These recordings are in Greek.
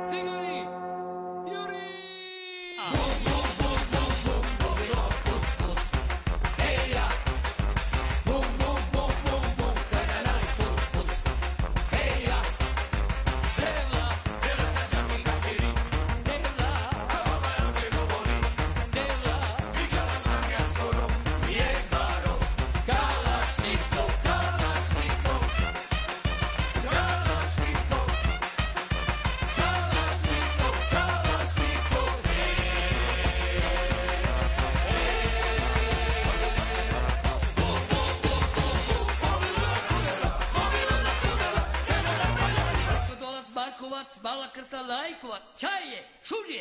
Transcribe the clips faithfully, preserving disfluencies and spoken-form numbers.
Bala krsalajkova, čaje, šurje,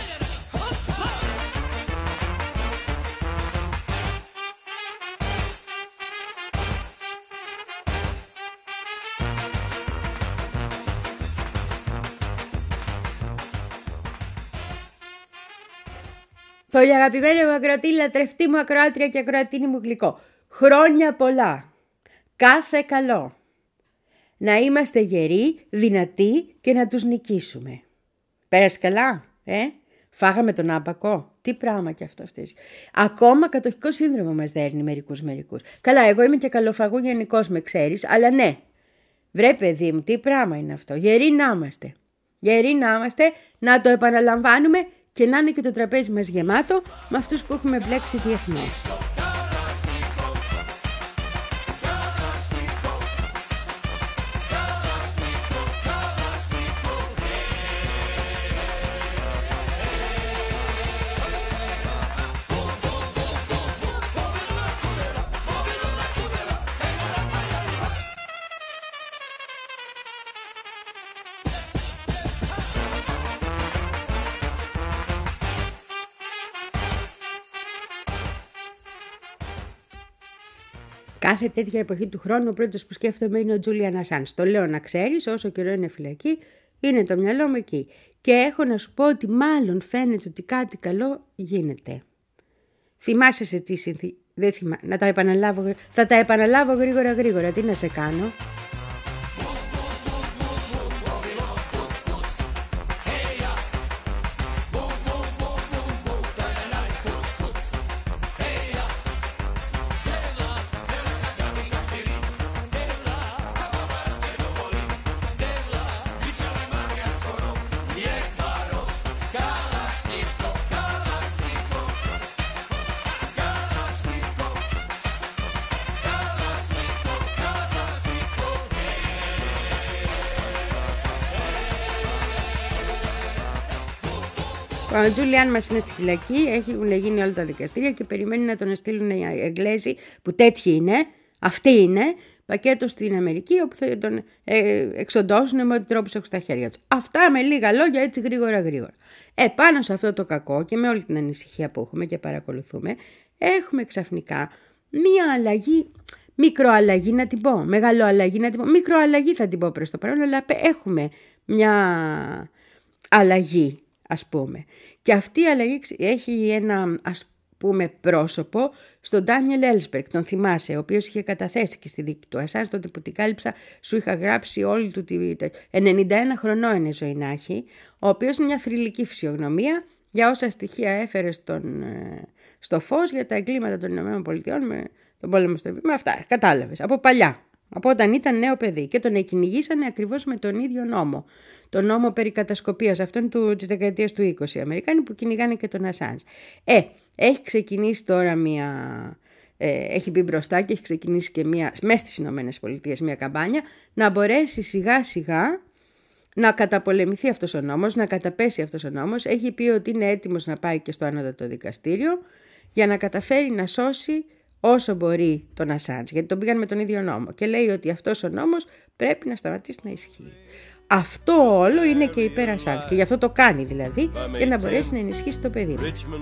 Πολύ αγαπημένο μου ακροατή, λατρευτή μου ακροάτρια και ακροατίνη μου γλυκό. Χρόνια πολλά. Κάθε καλό. Να είμαστε γεροί, δυνατοί και να τους νικήσουμε. Πέρασε καλά, ε? Φάγαμε τον άπακο. Τι πράγμα κι αυτό αυτές. Ακόμα κατοχικό σύνδρομο μας δέρνει μερικούς μερικούς. Καλά, εγώ είμαι και καλοφαγού γενικώς, με ξέρεις, αλλά ναι. Βρε παιδί μου, τι πράγμα είναι αυτό. Γεροί να είμαστε. Γεροί να είμαστε, να το επαναλαμβάνουμε και να είναι και το τραπέζι μας γεμάτο με αυτούς που έχουμε μπλέξει διεθνώς. Κάθε τέτοια εποχή του χρόνου ο πρώτος που σκέφτομαι είναι ο Τζούλιαν Ασάνς. Το λέω να ξέρεις, όσο καιρό είναι φυλακή, είναι το μυαλό μου εκεί. Και έχω να σου πω ότι μάλλον φαίνεται ότι κάτι καλό γίνεται. Θυμάσαι σε τι συνθήκη. Δεν θυμά... Να τα επαναλάβω. Θα τα επαναλάβω γρήγορα γρήγορα. Τι να σε κάνω. Ο Τζούλιαν μας είναι στη φυλακή, έχουν γίνει όλα τα δικαστήρια και περιμένει να τον στείλουν οι Εγγλέζοι που τέτοιοι είναι, αυτοί είναι, πακέτο στην Αμερική όπου θα τον ε, εξοντώσουν με ό,τι τρόπους έχουν στα χέρια τους. Αυτά με λίγα λόγια, έτσι γρήγορα γρήγορα. Επάνω σε αυτό το κακό και με όλη την ανησυχία που έχουμε και παρακολουθούμε, έχουμε ξαφνικά μία αλλαγή, μικροαλλαγή να την πω, μεγάλο αλλαγή να την πω, μικροαλλαγή θα την πω προς το παρόν, αλλά έχουμε μια αλλαγή. Ας πούμε. Και αυτή η αλλαγή έχει ένα ας πούμε πρόσωπο στον Ντάνιελ Έλσμπεργκ, τον θυμάσαι, ο οποίος είχε καταθέσει και στη δίκη του Ασάνς, τότε που την κάλυψα, σου είχα γράψει όλη του τη... ενενήντα ένα χρονών είναι ζωή να έχει, ο οποίος είναι μια θρυλική φυσιογνωμία για όσα στοιχεία έφερε στον, στο φως για τα εγκλήματα των ΗΠΑ με τον πόλεμο στο βήμα, αυτά, κατάλαβες, από παλιά. Από όταν ήταν νέο παιδί και τον εκυνηγήσανε ακριβώς με τον ίδιο νόμο. Το νόμο περί κατασκοπίας, αυτόν του, της δεκαετίας του είκοσι, οι Αμερικάνοι που κυνηγάνε και τον Ασάνς. Ε, έχει ξεκινήσει τώρα μια, ε, έχει μπει μπροστά και έχει ξεκινήσει και μια, μέσα στις Ηνωμένες Πολιτείες μια καμπάνια, να μπορέσει σιγά σιγά να καταπολεμηθεί αυτός ο νόμος, να καταπέσει αυτός ο νόμος. Έχει πει ότι είναι έτοιμος να πάει και στο ανώτατο δικαστήριο για να καταφέρει να σώσει όσο μπορεί τον Ασάνς, γιατί τον πήγαν με τον ίδιο νόμο. Και λέει ότι αυτός ο νόμος πρέπει να σταματήσει να ισχύει. Αυτό όλο είναι και υπέρ Ασάνς και γι' αυτό το κάνει δηλαδή, για να μπορέσει να ενισχύσει το παιδί.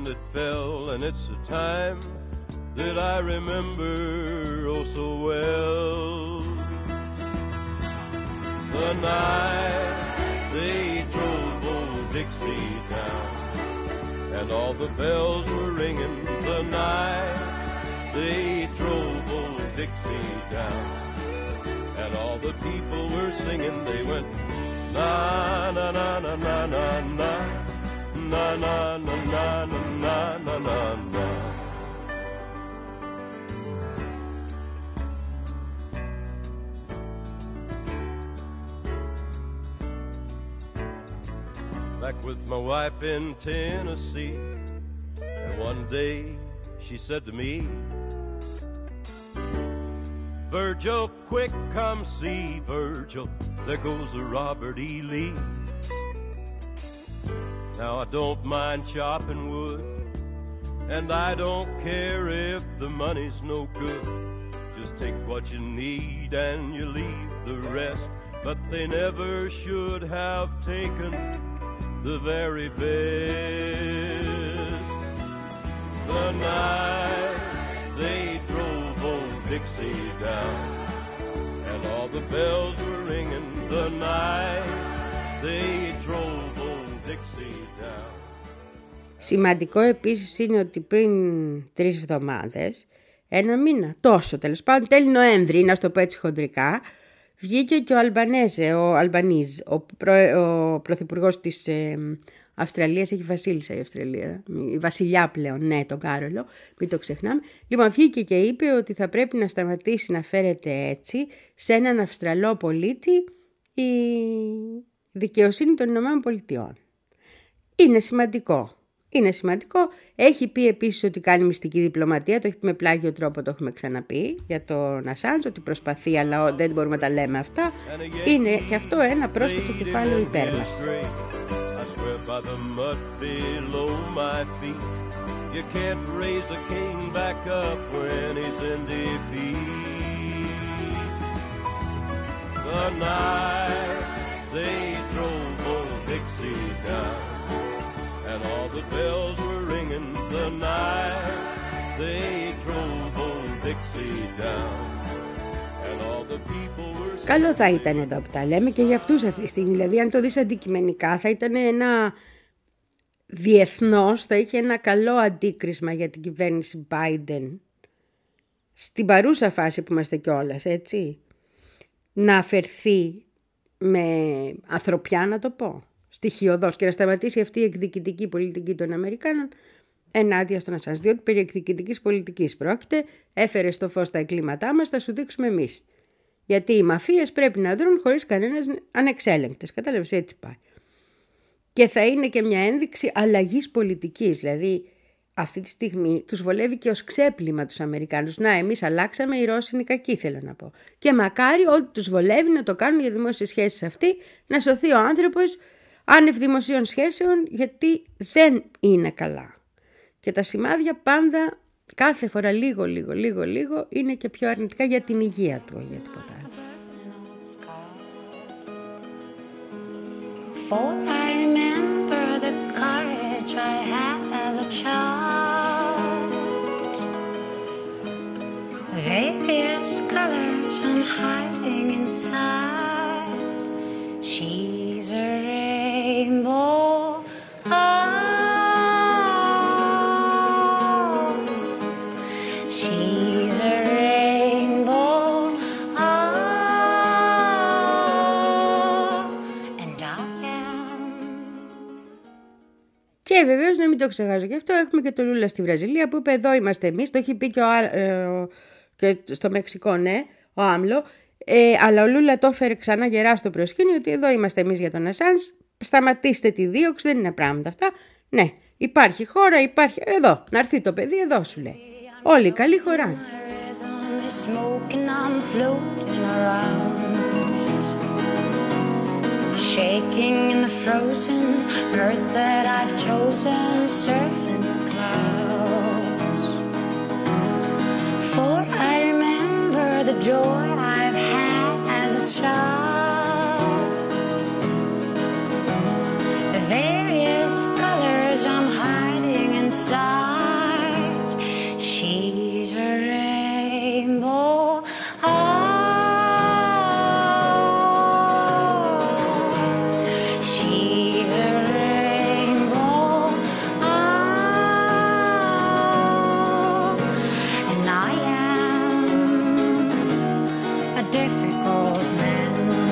They drove old Dixie down, and all the people were singing. They went na na na na na na na na na na na na na na. Back with my wife in Tennessee, and one day she said to me, Virgil, quick come see, Virgil, there goes the Robert E. Lee. Now I don't mind chopping wood, and I don't care if the money's no good. Just take what you need and you leave the rest. But they never should have taken the very best. The night they drove old Dixie down, and all the bells were ringing. The night they drove old Dixie down. Σημαντικό επίσης είναι ότι πριν τρεις εβδομάδες, ένα μήνα, τόσο τέλος πάντων, τέλη Νοέμβρη, να στο πω έτσι χοντρικά, βγήκε και ο Αλμπανέζε, ο Αλμπανίζ, ο, προ, ο πρωθυπουργός της ε, Αυστραλίας, έχει βασίλισσα η Αυστραλία, η βασιλιά πλέον, ναι, τον Κάρολο, μην το ξεχνάμε. Λοιπόν, βγήκε και είπε ότι θα πρέπει να σταματήσει να φέρεται έτσι σε έναν Αυστραλό πολίτη η δικαιοσύνη των Ηνωμένων Πολιτειών. Είναι σημαντικό. Είναι σημαντικό. Έχει πει επίσης ότι κάνει μυστική διπλωματία, το έχει πει με πλάγιο τρόπο, το έχουμε ξαναπεί για τον Ασάντζ, ότι προσπαθεί, αλλά δεν μπορούμε να τα λέμε αυτά. Είναι και αυτό ένα πρόσθετο κεφάλαιο υπέρ μας. And all the bells were ringing the night they drove old Dixie down. And all the people were... Καλό θα ήταν εδώ που τα λέμε και για αυτούς αυτή τη στιγμή. Δηλαδή αν το δεις αντικειμενικά θα ήταν ένα διεθνώς, θα είχε ένα καλό αντίκρισμα για την κυβέρνηση Biden στην παρούσα φάση που είμαστε κιόλας, έτσι. Να αφαιρθεί με ανθρωπιά, να το πω, στοιχειωδώς, και να σταματήσει αυτή η εκδικητική πολιτική των Αμερικάνων ενάντια στον Ασάντζ. Διότι περί εκδικητικής πολιτικής πρόκειται, έφερε στο φως τα εγκλήματά μας, θα σου δείξουμε εμείς. Γιατί οι μαφίες πρέπει να δρουν χωρίς κανένας ανεξέλεγκτες. Κατάλαβες, έτσι πάει. Και θα είναι και μια ένδειξη αλλαγής πολιτικής. Δηλαδή, αυτή τη στιγμή τους βολεύει και ως ξέπλυμα τους Αμερικάνους. Να, εμείς αλλάξαμε, οι Ρώσοι είναι κακοί, θέλω να πω. Και μακάρι ό,τι τους βολεύει να το κάνουν για δημόσιες σχέσεις αυτοί, να σωθεί ο άνθρωπος άνευ δημοσίων σχέσεων, γιατί δεν είναι καλά. Και τα σημάδια πάντα, κάθε φορά λίγο, λίγο, λίγο, λίγο, είναι και πιο αρνητικά για την υγεία του, για τίποτα άλλο. For I remember the courage I had as a child, various colors I'm hiding inside. She's a rainbow. Oh, she's a rainbow. Oh, and I am. Και βεβαίως να μην το ξεχάσω και αυτό, έχουμε και το Λούλα στη Βραζιλία που είπε εδώ είμαστε εμείς, το έχει πει και, ο, ε, και στο Μεξικό, ναι, ο Άμλο, ε, αλλά ο Λούλα το έφερε ξανά γερά στο προσκήνιο ότι εδώ είμαστε εμείς για τον Ασάντζ, σταματήστε τη δίωξη, δεν είναι πράγματα αυτά. Ναι, υπάρχει χώρα, υπάρχει εδώ, να έρθει το παιδί εδώ σου λέει. Όλοι καλή χωράνε. Shaking in the frozen earth that I've chosen, surfing the clouds. For I remember the joy I've had as a child. The various colors I'm hiding inside. She's a rainbow. Oh, difficult man.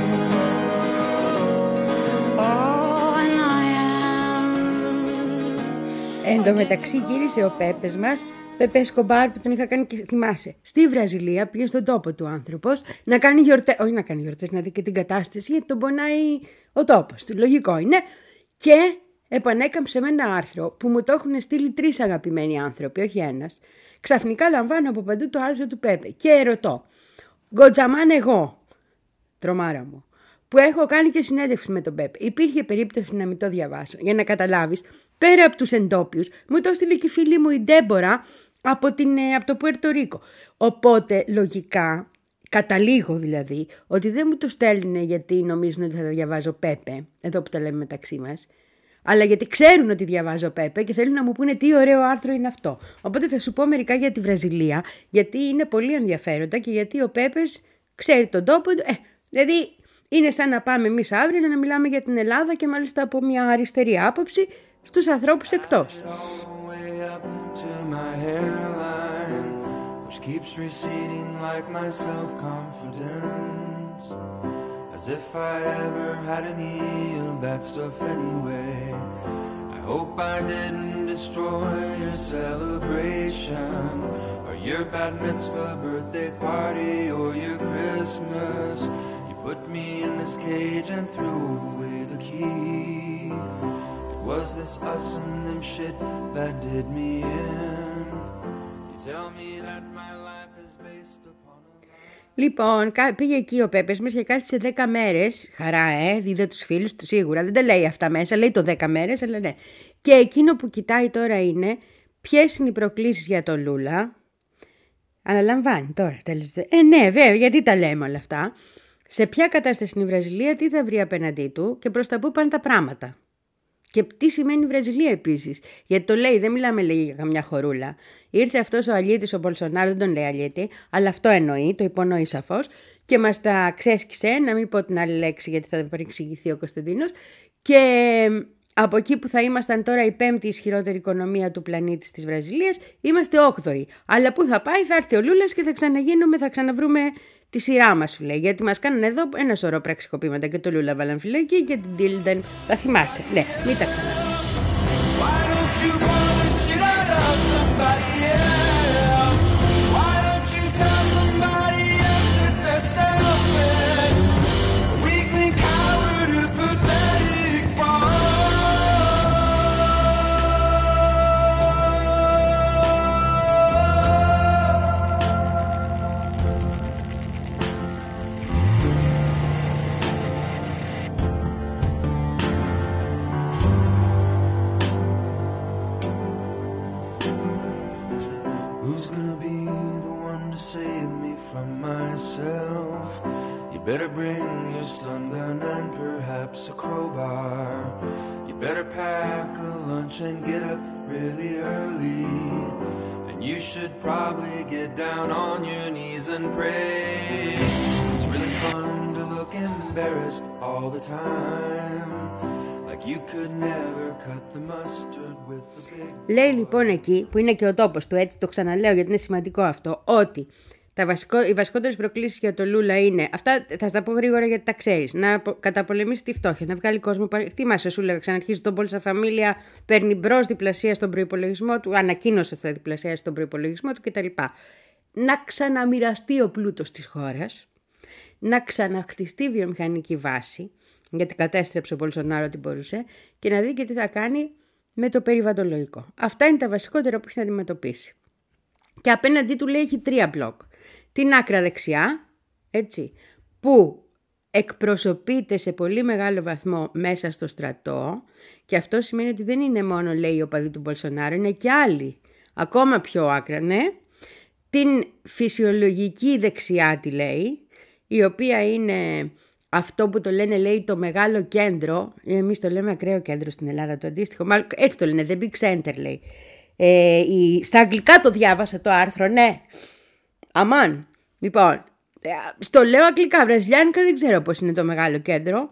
Εν τω μεταξύ γύρισε ο Πέπες μας, Πέπε Εσκομπάρ, που τον είχα κάνει και θυμάσαι. Στη Βραζιλία πήγε στον τόπο του άνθρωπος να κάνει γιορτές, όχι να κάνει γιορτές, να δει και την κατάσταση, γιατί τον πονάει ο τόπος του. Λογικό είναι. Και επανέκαμψε με ένα άρθρο που μου το έχουν στείλει τρεις αγαπημένοι άνθρωποι, όχι ένας. Ξαφνικά λαμβάνω από παντού το άρθρο του Πέπε και ρωτώ, Γκοτζαμάν εγώ, τρομάρα μου, που έχω κάνει και συνέντευξη με τον Πέπε, υπήρχε περίπτωση να μην το διαβάσω, για να καταλάβεις, πέρα από τους εντόπιους, μου το έστειλε και η φίλη μου η Ντέμπορα από, την, από το Πουέρτο Ρίκο. Οπότε λογικά, καταλήγω δηλαδή, ότι δεν μου το στέλνουν γιατί νομίζουν ότι θα τα διαβάζω Πέπε, εδώ που τα λέμε μεταξύ μας, αλλά γιατί ξέρουν ότι διαβάζω Πέπε και θέλουν να μου πούνε τι ωραίο άρθρο είναι αυτό. Οπότε θα σου πω μερικά για τη Βραζιλία, γιατί είναι πολύ ενδιαφέροντα και γιατί ο Πέπες ξέρει τον τόπο του. Ε, δηλαδή είναι σαν να πάμε εμείς αύριο να μιλάμε για την Ελλάδα και μάλιστα από μια αριστερή άποψη στους ανθρώπους εκτός. As if I ever had any of that stuff anyway. I hope I didn't destroy your celebration, or your bat mitzvah birthday party, or your Christmas. You put me in this cage and threw away the key. It was this us and them shit that did me in. You tell me that my life is based upon. Λοιπόν, πήγε εκεί ο Πέπες μας και κάθισε δέκα μέρες. Χαρά, ε, είδε τους φίλους του σίγουρα. Δεν τα λέει αυτά μέσα, λέει το δέκα μέρες, αλλά ναι. Και εκείνο που κοιτάει τώρα είναι ποιες είναι οι προκλήσεις για τον Λούλα. Αναλαμβάνει τώρα, τέλος. Ε, ναι, βέβαια, γιατί τα λέμε όλα αυτά. Σε ποια κατάσταση είναι η Βραζιλία, τι θα βρει απέναντί του και προς τα πού πάνε τα πράγματα. Και τι σημαίνει η Βραζιλία επίσης. Γιατί το λέει, δεν μιλάμε λέει για καμιά χορούλα. Ήρθε αυτός ο αλήτης, ο Μπολσονάρο, δεν τον λέει αλήτη, αλλά αυτό εννοεί, το υπονοεί σαφώς, και μας τα ξέσκησε, να μην πω την άλλη λέξη γιατί θα παρεξηγηθεί ο Κωνσταντίνος. Και από εκεί που θα ήμασταν τώρα η πέμπτη ισχυρότερη οικονομία του πλανήτη της Βραζιλίας, είμαστε όγδοοι. Αλλά πού θα πάει, θα έρθει ο Λούλας και θα ξαναγίνουμε, θα ξαναβρούμε τη σειρά μας, σου λέει. Γιατί μας κάνουν εδώ ένα σωρό πραξικοπήματα και το Λούλα βάλαν φυλακή και την Τίλνταν. Τα θυμάσαι. Ναι, μην τα ξαναδεί. Better bring your stun gun and perhaps a crowbar. You better pack a lunch and get up really early. And you should probably get down on your knees and pray. It's really fun to look embarrassed all the time. Like you could never cut the mustard with the big... Λέει λοιπόν εκεί, που είναι και ο τόπος του, έτσι το ξαναλέω γιατί είναι σημαντικό αυτό, ότι τα βασικό, οι βασικότερες προκλήσεις για το Λούλα είναι, αυτά θα τα πω γρήγορα γιατί τα ξέρεις, να καταπολεμήσει τη φτώχεια, να βγάλει κόσμο. Θυμάσαι, σου λέγα, ξαναρχίζει τον Πόλσα Φαμίλια, παίρνει μπρος διπλασία στον προϋπολογισμό του, ανακοίνωσε αυτή τη διπλασία στον προϋπολογισμό του κτλ. Να ξαναμοιραστεί ο πλούτος της χώρας, να ξαναχτιστεί βιομηχανική βάση, γιατί κατέστρεψε ο Μπολσονάρο ό,τι μπορούσε, και να δει και τι θα κάνει με το περιβαλλοντολογικό. Αυτά είναι τα βασικότερα που έχει να αντιμετωπίσει. Και απέναντί του λέει έχει τρία μπλοκ. Την άκρα δεξιά, έτσι, που εκπροσωπείται σε πολύ μεγάλο βαθμό μέσα στο στρατό, και αυτό σημαίνει ότι δεν είναι μόνο, λέει, οι οπαδοί του Μπολσονάρο, είναι και άλλοι, ακόμα πιο άκρα, ναι. Την φυσιολογική δεξιά τη λέει, η οποία είναι αυτό που το λένε, λέει, το μεγάλο κέντρο, εμείς το λέμε ακραίο κέντρο στην Ελλάδα, το αντίστοιχο, μάλλον έτσι το λένε, the big center λέει. Ε, η, στα αγγλικά το διάβασα το άρθρο, ναι. Αμάν. Λοιπόν, στο λέω αγγλικά, βραζιλιάνικα δεν ξέρω πώς είναι το μεγάλο κέντρο.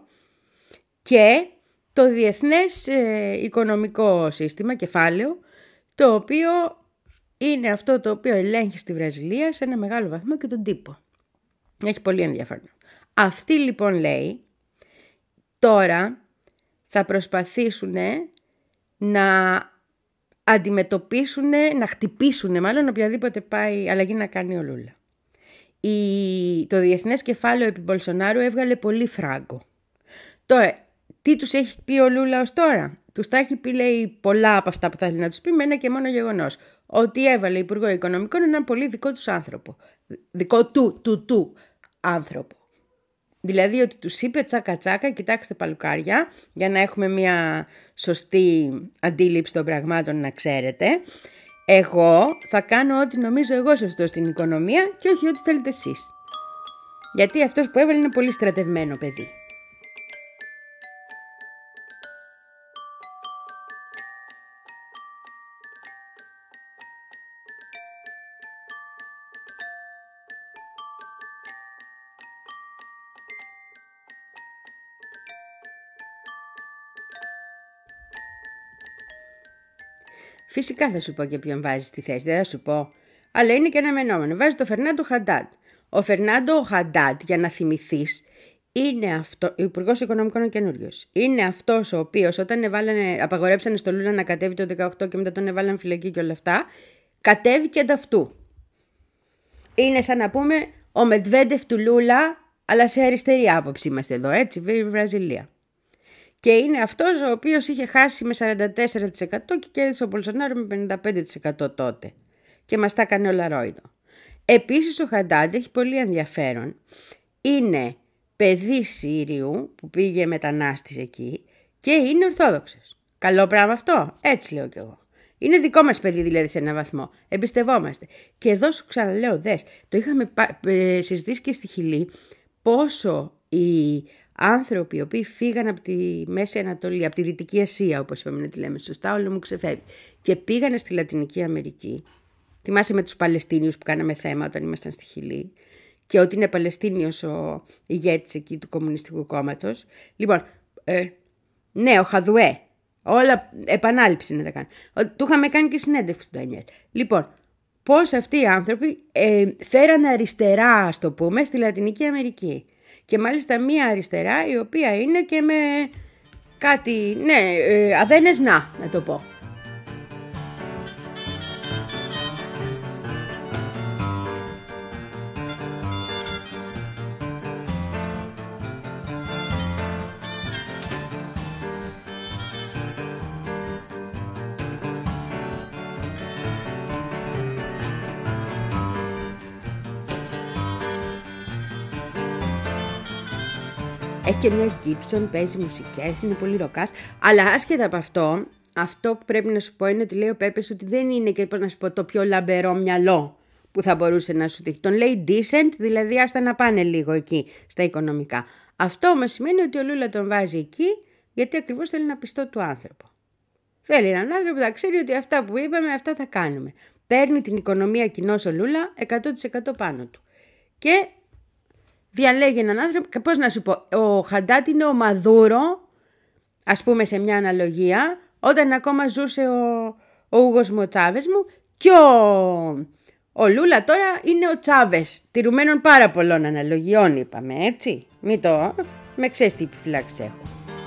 Και το διεθνές ε, οικονομικό σύστημα, κεφάλαιο, το οποίο είναι αυτό το οποίο ελέγχει στη Βραζιλία σε ένα μεγάλο βαθμό και τον τύπο. Έχει πολύ ενδιαφέρον. Αυτοί λοιπόν, λέει, τώρα θα προσπαθήσουν να αντιμετωπίσουν, να χτυπήσουν μάλλον οποιαδήποτε πάει αλλαγή να κάνει ο Λούλα. Η, το Διεθνές Κεφάλαιο επί Μπολσονάρου έβγαλε πολύ φράγκο. Τώρα, τι τους έχει πει ο Λούλα ως τώρα? Τους τα έχει πει, λέει, πολλά από αυτά που θα θέλει να τους πει με ένα και μόνο γεγονός. Ότι έβαλε υπουργό Οικονομικών έναν πολύ δικό τους άνθρωπο. Δικό του, του, του άνθρωπο. Δηλαδή ότι τους είπε τσάκα τσάκα, κοιτάξτε παλουκάρια, για να έχουμε μια σωστή αντίληψη των πραγμάτων, να ξέρετε. Εγώ θα κάνω ό,τι νομίζω εγώ σωστό στην οικονομία και όχι ό,τι θέλετε εσείς. Γιατί αυτός που έβαλε είναι πολύ στρατευμένο παιδί. Φυσικά θα σου πω και ποιον βάζει στη θέση, δεν θα σου πω. Αλλά είναι και ένα μενόμενο. Βάζει τον Φερνάντο Χαντάντ. Ο Φερνάντο Χαντάντ, για να θυμηθείς, είναι αυτό, υπουργός Οικονομικών ο καινούριος. Είναι αυτός ο οποίος όταν εβάλανε, απαγορέψανε στο Λούλα να κατέβει το δεκαοκτώ και μετά τον εβάλαν φυλακή και όλα αυτά, κατέβηκε ανταυτού. Είναι σαν να πούμε ο Μετβέντεφ του Λούλα, αλλά σε αριστερή άποψη είμαστε εδώ, έτσι, Βραζιλία. Και είναι αυτός ο οποίος είχε χάσει με σαράντα τέσσερα τοις εκατό και κέρδισε ο Μπολσονάρο με πενήντα πέντε τοις εκατό τότε. Και μας τα έκανε όλα ρόιδο. Επίσης ο Χαντάντ έχει πολύ ενδιαφέρον. Είναι παιδί Σύριου που πήγε μετανάστης εκεί και είναι Ορθόδοξος. Καλό πράγμα αυτό, έτσι λέω κι εγώ. Είναι δικό μας παιδί δηλαδή σε έναν βαθμό. Εμπιστευόμαστε. Και εδώ σου ξαναλέω, δες, το είχαμε συζητήσει και στη Χιλή, πόσο οι άνθρωποι οι οποίοι φύγαν από τη Μέση Ανατολή, από τη Δυτική Ασία, όπως είπαμε να τη λέμε σωστά, όλο μου ξεφεύγει, και πήγανε στη Λατινική Αμερική. Θυμάσαι με τους Παλαιστίνιους που κάναμε θέμα όταν ήμασταν στη Χιλή, και ότι είναι Παλαιστίνιος ο ηγέτης εκεί του Κομμουνιστικού Κόμματος. Λοιπόν, ε, ναι, ο Χαδουέ, όλα επανάληψη να τα κάνω. Του είχαμε κάνει και συνέντευξη στον Ντανιέλ. Λοιπόν, πώς αυτοί οι άνθρωποι ε, φέρανε αριστερά, ας το πούμε, στη Λατινική Αμερική. Και μάλιστα μία αριστερά η οποία είναι και με κάτι, ναι, ε, αδένες να, να το πω. Έχει και μια Gibson, παίζει μουσικές, είναι πολύ ροκάς. Αλλά άσχετα από αυτό, αυτό που πρέπει να σου πω είναι ότι λέει ο Πέπες ότι δεν είναι και πώς να σου πω, το πιο λαμπερό μυαλό που θα μπορούσε να σου τύχει. Τον λέει decent, δηλαδή άστα να πάνε λίγο εκεί στα οικονομικά. Αυτό όμως σημαίνει ότι ο Λούλα τον βάζει εκεί γιατί ακριβώς θέλει να πιστό του άνθρωπο. Θέλει έναν άνθρωπο που θα ξέρει ότι αυτά που είπαμε, αυτά θα κάνουμε. Παίρνει την οικονομία κοινώς ο Λούλα εκατό τοις εκατό πάνω του. Και διαλέγει έναν άνθρωπο, πώς να σου πω, ο Χαντάντ είναι ο Μαδούρο, ας πούμε σε μια αναλογία, όταν ακόμα ζούσε ο, ο Ούγος μου, ο Τσάβες μου, και ο, ο Λούλα τώρα είναι ο Τσάβες, τηρουμένων πάρα πολλών αναλογιών είπαμε, έτσι, μη το, με ξέρεις τι επιφυλάξεις έχω.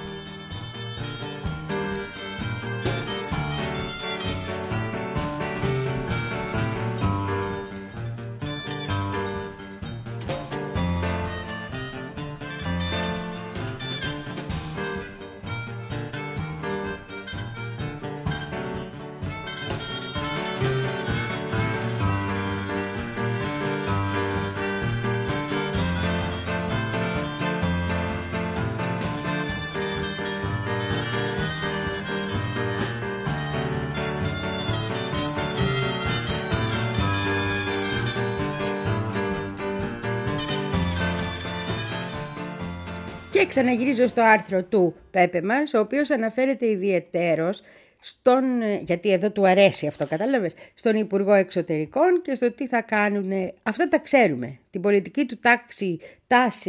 Και ξαναγυρίζω στο άρθρο του Πέπε μας, ο οποίος αναφέρεται ιδιαιτέρως στον, γιατί εδώ του αρέσει αυτό, κατάλαβες, στον Υπουργό Εξωτερικών και στο τι θα κάνουν. Αυτά τα ξέρουμε. Την πολιτική του τάξη, τάση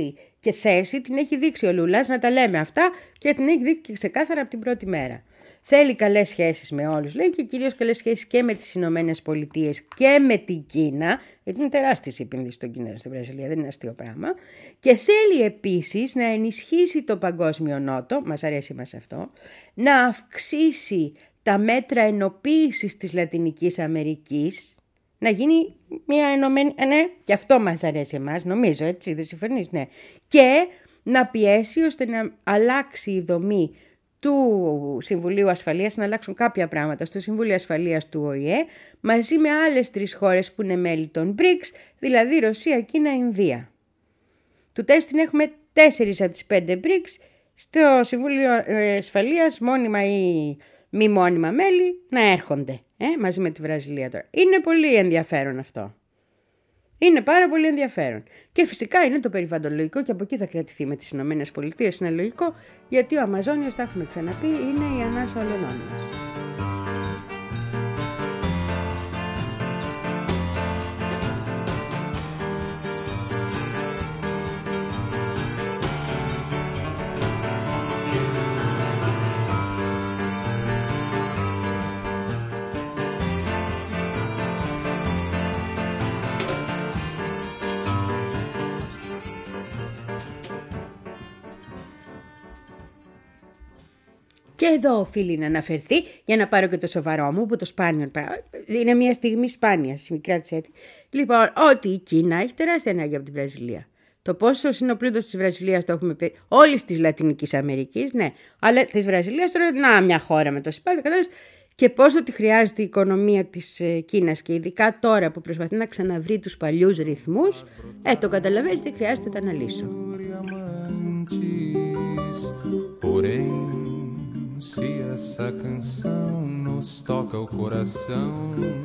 Και θέση την έχει δείξει ο Λούλας, να τα λέμε αυτά, και την έχει δείξει και ξεκάθαρα από την πρώτη μέρα. Θέλει καλές σχέσεις με όλους, λέει, και κυρίως καλές σχέσεις και με τις Ηνωμένες Πολιτείες και με την Κίνα, γιατί είναι τεράστιες οι επενδύσεις στον Κίνα στην Βραζιλία, δεν είναι αστείο πράγμα. Και θέλει επίσης να ενισχύσει το παγκόσμιο νότο, μας αρέσει μας αυτό, να αυξήσει τα μέτρα ενοποίησης της Λατινικής Αμερικής, να γίνει μια ενωμένη, ναι, και αυτό μας αρέσει εμάς, νομίζω, έτσι, δεν συμφωνείς, ναι. Και να πιέσει ώστε να αλλάξει η δομή του Συμβουλίου Ασφαλείας, να αλλάξουν κάποια πράγματα στο Συμβούλιο Ασφαλείας του Ο Η Ε, μαζί με άλλες τρεις χώρες που είναι μέλη των μπρικς, δηλαδή Ρωσία, Κίνα, Ινδία. Του τέστην έχουμε τέσσερις από τις πέντε μπρικς στο Συμβούλιο Ασφαλείας, μόνιμα ή μη μόνιμα μέλη, να έρχονται ε, μαζί με τη Βραζιλία τώρα. Είναι πολύ ενδιαφέρον αυτό. Είναι πάρα πολύ ενδιαφέρον. Και φυσικά είναι το περιβαλλοντολογικό, και από εκεί θα κρατηθεί με τις Ηνωμένες Πολιτείες. Είναι λογικό, γιατί ο Αμαζόνιος, τα έχουμε ξαναπεί, είναι η ανάσα όλων μας. Και εδώ οφείλει να αναφερθεί, για να πάρω και το σοβαρό μου, που το σπάνιο είναι μια στιγμή σπάνια, μικρά της έτσι. Λοιπόν, ότι η Κίνα έχει τεράστια ανάγκη από τη Βραζιλία. Το πόσο είναι ο πλούτος της Βραζιλίας το έχουμε πει, όλης της Λατινικής Αμερικής, ναι, αλλά της Βραζιλίας τώρα, να, μια χώρα με το συμπάθειο, κατάλαβες, και πόσο τη χρειάζεται η οικονομία της Κίνας, και ειδικά τώρα που προσπαθεί να ξαναβρει τους παλιούς ρυθμούς, ε, το καταλαβαίνεις, δεν χρειάζεται να τα αναλύσω. Se essa canção nos toca o coração,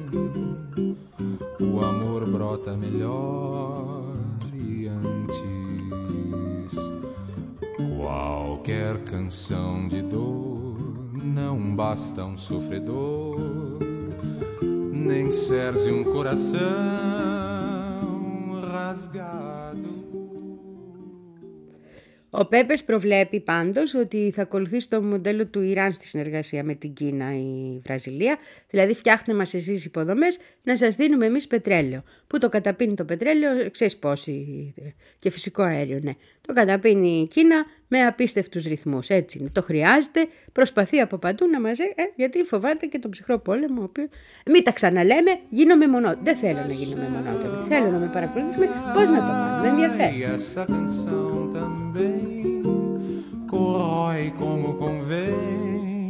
o amor brota melhor e antes. Qualquer canção de dor não basta um sofredor, nem serve um coração rasgado. Ο Πέπες προβλέπει πάντως ότι θα ακολουθήσει το μοντέλο του Ιράν στη συνεργασία με την Κίνα η Βραζιλία, δηλαδή φτιάχνε μας εσείς υποδομές, να σας δίνουμε εμείς πετρέλαιο. Που το καταπίνει το πετρέλαιο, ξέρεις πόσοι, και φυσικό αέριο, ναι. Το καταπίνει η Κίνα με απίστευτους ρυθμούς, έτσι είναι. Το χρειάζεται, προσπαθεί από παντού να μαζεύει, ε, γιατί φοβάται και τον ψυχρό πόλεμο, ο οποίος... Μην τα ξαναλέμε, γίνομαι μονότομη. Δεν θέλω να γίνομαι μονότομη. Θέλω να με παρακολουθήσουμε πώς να το κάνω. Με ενδιαφέρει. Corrói como convém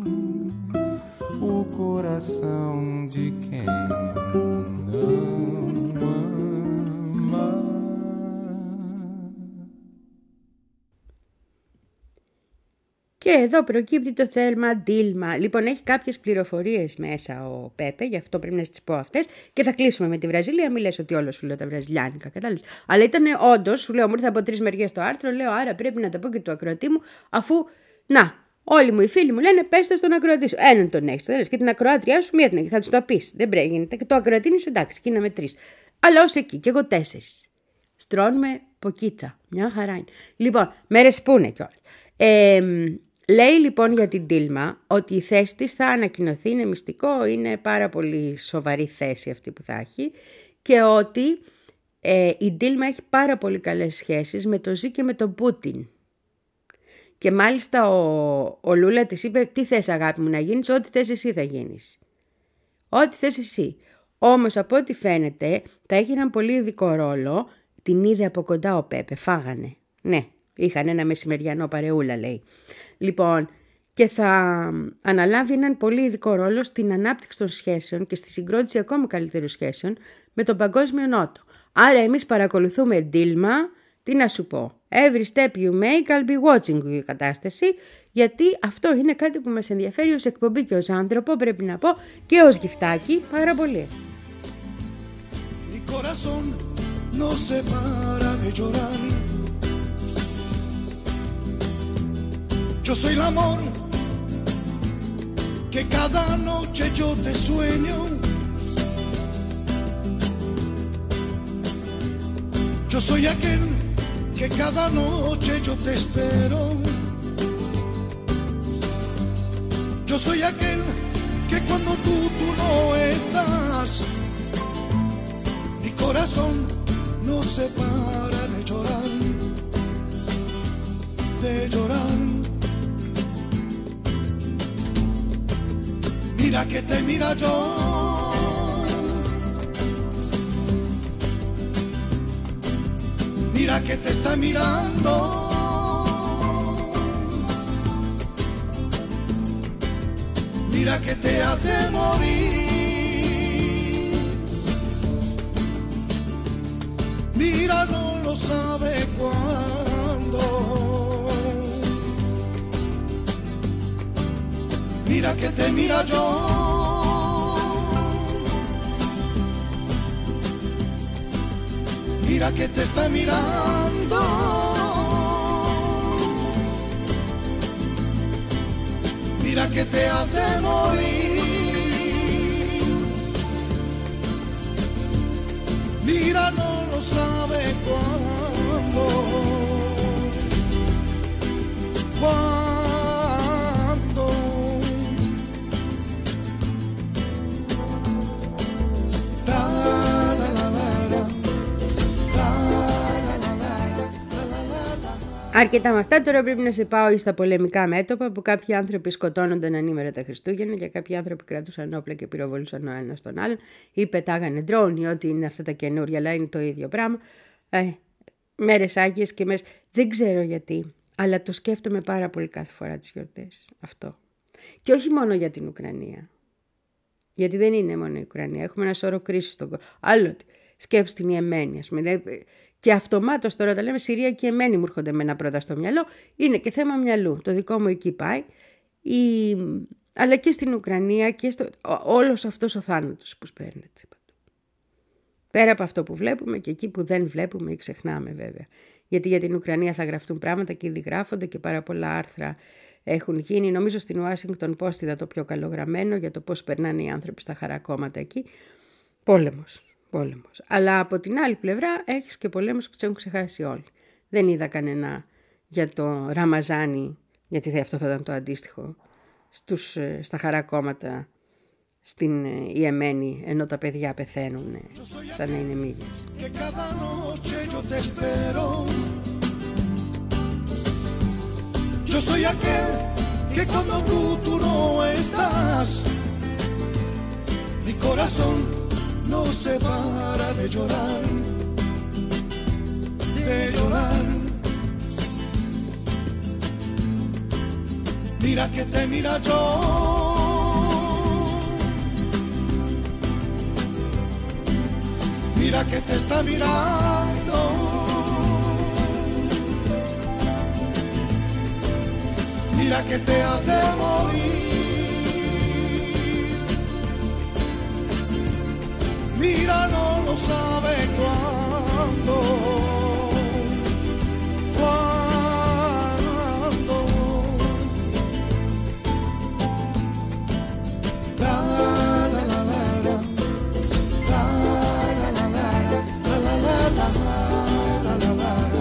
o coração de quem não ama. Και εδώ προκύπτει το θέλμα Ντίλμα. Λοιπόν, έχει κάποιες πληροφορίες μέσα ο Πέπε, γι' αυτό πρέπει να τις πω αυτές. Και θα κλείσουμε με τη Βραζιλία. Μην λες ότι όλο σου λέω τα βραζιλιάνικα, κατάλαβες. Αλλά ήταν όντως, σου λέω, μου ήρθε από τρεις μεριές το άρθρο, λέω, άρα πρέπει να τα πω και του ακροατή μου, αφού, να, όλοι μου οι φίλοι μου λένε, πες τα στον ακροατή σου. Έναν τον έχεις, δεν λες, και την ακροάτριά σου μία την έχεις, θα τους τα πεις. Δεν πρέπει, γίνεται. Και το ακροατή σου, εντάξει, και είναι με τρεις. Αλλά ως εκεί, και εγώ τέσσερις. Στρώνουμε ποκίτσα. Μια χαρά είναι. Λοιπόν, μέρες που είναι κιόλας. Ε, Λέει λοιπόν για την Ντίλμα ότι η θέση της θα ανακοινωθεί, είναι μυστικό, είναι πάρα πολύ σοβαρή θέση αυτή που θα έχει, και ότι ε, η Ντίλμα έχει πάρα πολύ καλές σχέσεις με τον Ζι και με τον Πούτιν. Και μάλιστα ο, ο Λούλα της είπε, τι θες αγάπη μου να γίνεις, ό,τι θες εσύ θα γίνεις. Ό,τι θες εσύ. Όμως από ό,τι φαίνεται θα έχει έναν πολύ ειδικό ρόλο, την είδε από κοντά ο Πέπε, φάγανε, ναι. Είχαν ένα μεσημεριανό παρεούλα, λέει. Λοιπόν, και θα αναλάβει έναν πολύ ειδικό ρόλο στην ανάπτυξη των σχέσεων και στη συγκρότηση ακόμα καλύτερων σχέσεων με τον παγκόσμιο νότο. Άρα εμείς παρακολουθούμε Ντίλμα, τι να σου πω, every step you make I'll be watching η κατάσταση, γιατί αυτό είναι κάτι που μας ενδιαφέρει ως εκπομπή και ως άνθρωπο, πρέπει να πω, και ως γυφτάκι πάρα πολύ. Yo soy el amor que cada noche yo te sueño. Yo soy aquel que cada noche yo te espero. Yo soy aquel que cuando tú, tú no estás, mi corazón no se para de llorar, de llorar. Mira que te mira yo, mira que te está mirando. Mira que te hace morir. Mira, no lo sabe cuándo. Mira que te mira yo. Mira que te está mirando. Mira que te hace morir. Mira, no lo sabe cuándo. Cuándo. La, la, la, la, la. Αρκετά με αυτά, τώρα πρέπει να σε πάω στα πολεμικά μέτωπα που κάποιοι άνθρωποι σκοτώνονταν ανήμερα τα Χριστούγεννα και κάποιοι άνθρωποι κρατούσαν όπλα και πυροβολούσαν ο ένας τον άλλον ή πετάγανε ντρόουν ή ό,τι είναι αυτά τα καινούρια, αλλά είναι το ίδιο πράγμα. Ε, μέρες άγιες και μέρες... Δεν ξέρω γιατί, αλλά το σκέφτομαι πάρα πολύ κάθε φορά τις γιορτές αυτό. Και όχι μόνο για την Ουκρανία. Γιατί δεν είναι μόνο η Ουκρανία. Έχουμε ένα σώρο κρίσεις στον κόσμο. Άλλο, σκέψου την Ιεμένη, ας πούμε. Και αυτομάτως τώρα τα λέμε Συρία και Ιεμένη μου έρχονται με ένα πρώτα στο μυαλό. Είναι και θέμα μυαλού. Το δικό μου εκεί πάει. Η... Αλλά και στην Ουκρανία και στο... όλος αυτός ο θάνατος που σπέρνεται. Πέρα από αυτό που βλέπουμε και εκεί που δεν βλέπουμε ή ξεχνάμε βέβαια. Γιατί για την Ουκρανία θα γραφτούν πράγματα και ήδη γράφονται και πάρα πολλά άρθρα έχουν γίνει. Νομίζω στην Washington Post είδα το πιο καλογραμμένο για το πώς περνάνε οι άνθρωποι στα χαρακόμματα εκεί. Πόλεμος. Πόλεμος. Αλλά από την άλλη πλευρά έχεις και πολέμους που τους έχουν ξεχάσει όλοι. Δεν είδα κανένα για το Ραμαζάνι, γιατί αυτό θα ήταν το αντίστοιχο, στους, στα χαρακόμματα στην Ιεμένη, ενώ τα παιδιά πεθαίνουν σαν να είναι μύγες. Yo soy aquel que cuando tú, tú no estás, mi corazón no se para de llorar, de llorar. Mira que te mira yo, mira que te está mirando. Mira que te hace morir. Mira, no lo sabe cuándo. Cuándo. La la la la la. La la la la la. La la la la la. La la la la.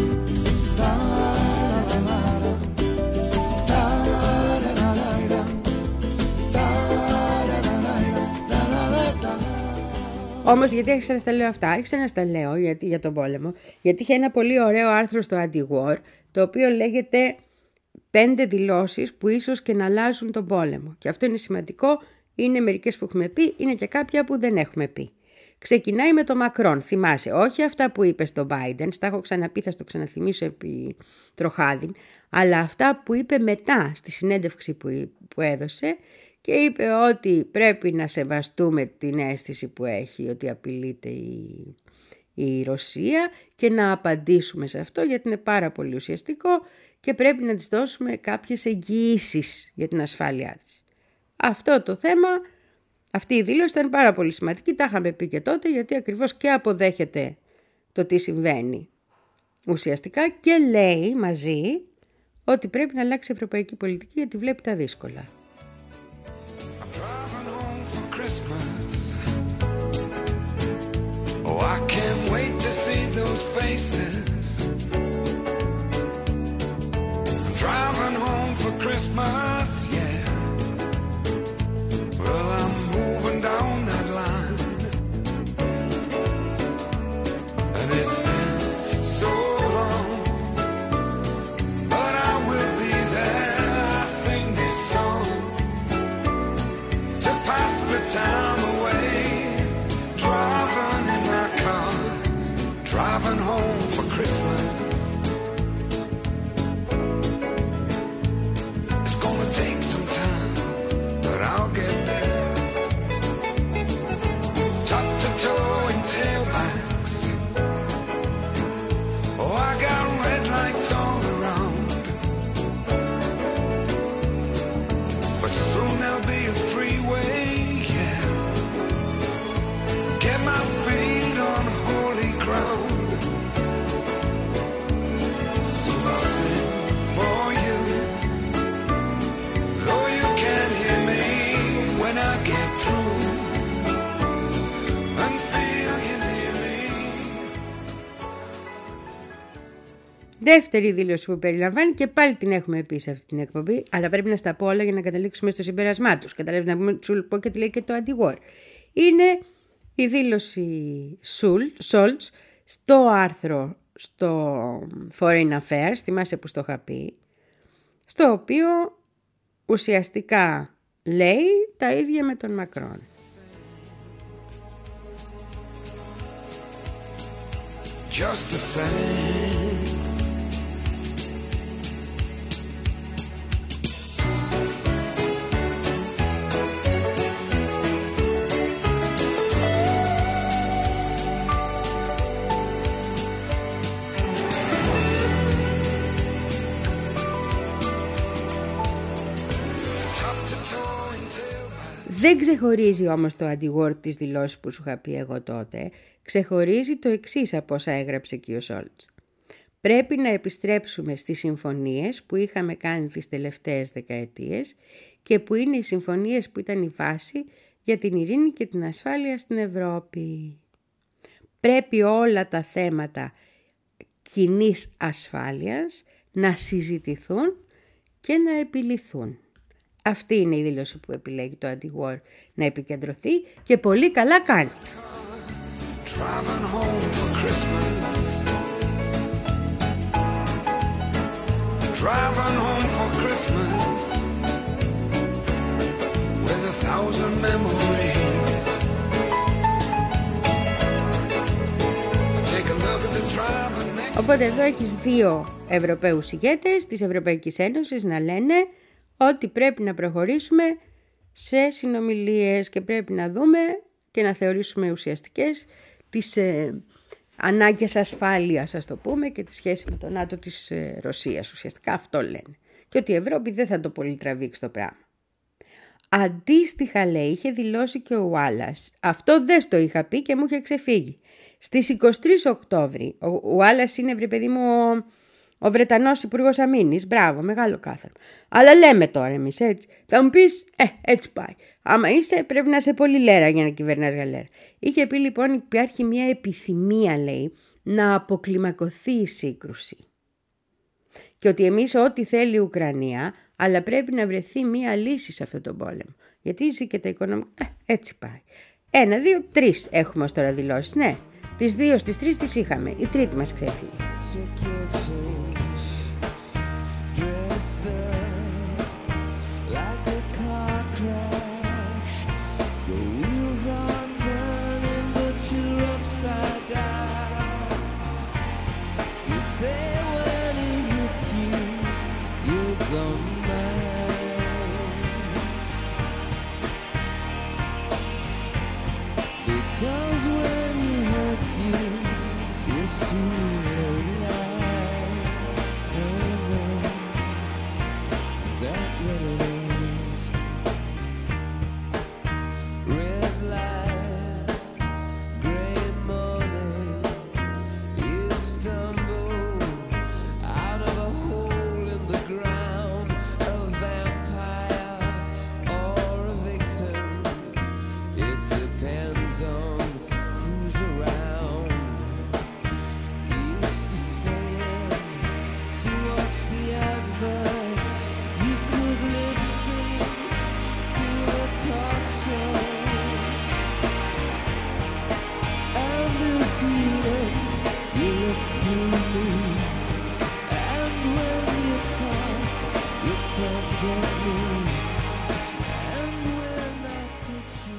Όμως γιατί άρχισα να στα λέω αυτά, άρχισα να στα λέω γιατί, για τον πόλεμο, γιατί είχε ένα πολύ ωραίο άρθρο στο Anti-War, το οποίο λέγεται πέντε δηλώσεις που ίσως και να αλλάζουν τον πόλεμο. Και αυτό είναι σημαντικό, είναι μερικές που έχουμε πει, είναι και κάποια που δεν έχουμε πει. Ξεκινάει με τον Μακρόν, θυμάσαι, όχι αυτά που είπε στον Biden, στα έχω ξαναπεί, θα στο ξαναθυμίσω επί τροχάδιν, αλλά αυτά που είπε μετά στη συνέντευξη που, που έδωσε, και είπε ότι πρέπει να σεβαστούμε την αίσθηση που έχει ότι απειλείται η, η Ρωσία και να απαντήσουμε σε αυτό γιατί είναι πάρα πολύ ουσιαστικό και πρέπει να της δώσουμε κάποιες εγγυήσεις για την ασφάλειά της. Αυτό το θέμα, αυτή η δήλωση ήταν πάρα πολύ σημαντική, τα είχαμε πει και τότε γιατί ακριβώς και αποδέχεται το τι συμβαίνει ουσιαστικά και λέει μαζί ότι πρέπει να αλλάξει η ευρωπαϊκή πολιτική γιατί βλέπει τα δύσκολα. Oh, I can't wait to see those faces Christmas, yeah. Well, I'm moving down that line, and it's been so long, but I will be there. I sing this song to pass the time away, driving in my car, driving home for Christmas. Δεύτερη δήλωση που περιλαμβάνει και πάλι την έχουμε πει σε αυτή την εκπομπή, αλλά πρέπει να στα πω όλα για να καταλήξουμε στο συμπέρασμά τους. Καταλάβεις, να πούμε, σου πω και τι λέει και το αντιwar. Είναι η δήλωση Σόλτς στο άρθρο στο Foreign Affairs, θυμάσαι που στο είχα πει, στο οποίο ουσιαστικά λέει τα ίδια με τον Μακρόν. Just the same. Δεν ξεχωρίζει όμως το αντιwar της δηλώσης που σου είχα πει εγώ τότε. Ξεχωρίζει το εξής από όσα έγραψε και ο Σόλτς. Πρέπει να επιστρέψουμε στις συμφωνίες που είχαμε κάνει τις τελευταίες δεκαετίες και που είναι οι συμφωνίες που ήταν η βάση για την ειρήνη και την ασφάλεια στην Ευρώπη. Πρέπει όλα τα θέματα κοινής ασφάλειας να συζητηθούν και να επιληθούν. Αυτή είναι η δήλωση που επιλέγει το αντιwar να επικεντρωθεί και πολύ καλά κάνει. Οπότε εδώ έχεις δύο Ευρωπαίους ηγέτες της Ευρωπαϊκής Ένωσης να λένε ότι πρέπει να προχωρήσουμε σε συνομιλίες και πρέπει να δούμε και να θεωρήσουμε ουσιαστικές τις ε, ανάγκες ασφάλειας, ας το πούμε, και τη σχέση με τον ΝΑΤΟ της ε, Ρωσίας. Ουσιαστικά αυτό λένε. Και ότι η Ευρώπη δεν θα το πολύ τραβήξει το πράγμα. Αντίστοιχα, λέει, είχε δηλώσει και ο Ουάλλας. Αυτό δεν το είχα πει και μου είχε ξεφύγει. Στις εικοστή τρίτη Οκτώβρη, ο Ουάλλας είναι, βρε παιδί μου, ο, ο Βρετανός Υπουργός Αμήνης. Μπράβο, μεγάλο κάθαρμα. Αλλά λέμε τώρα εμείς έτσι. Θα μου πεις, ε, έτσι πάει. Άμα είσαι, πρέπει να είσαι πολύ λέρα για να κυβερνάς γαλέρα. Είχε πει λοιπόν, υπάρχει μια επιθυμία, λέει, να αποκλιμακωθεί η σύγκρουση. Και ότι εμείς ό,τι θέλει η Ουκρανία, αλλά πρέπει να βρεθεί μια λύση σε αυτόν τον πόλεμο. Γιατί ζει και τα οικονομικά, ε, έτσι πάει. Ένα, δύο, τρεις έχουμε ως τώρα δηλώσεις, ναι. Τις δύο στις τρεις τις είχαμε. Η τρίτη μας ξέφυγε.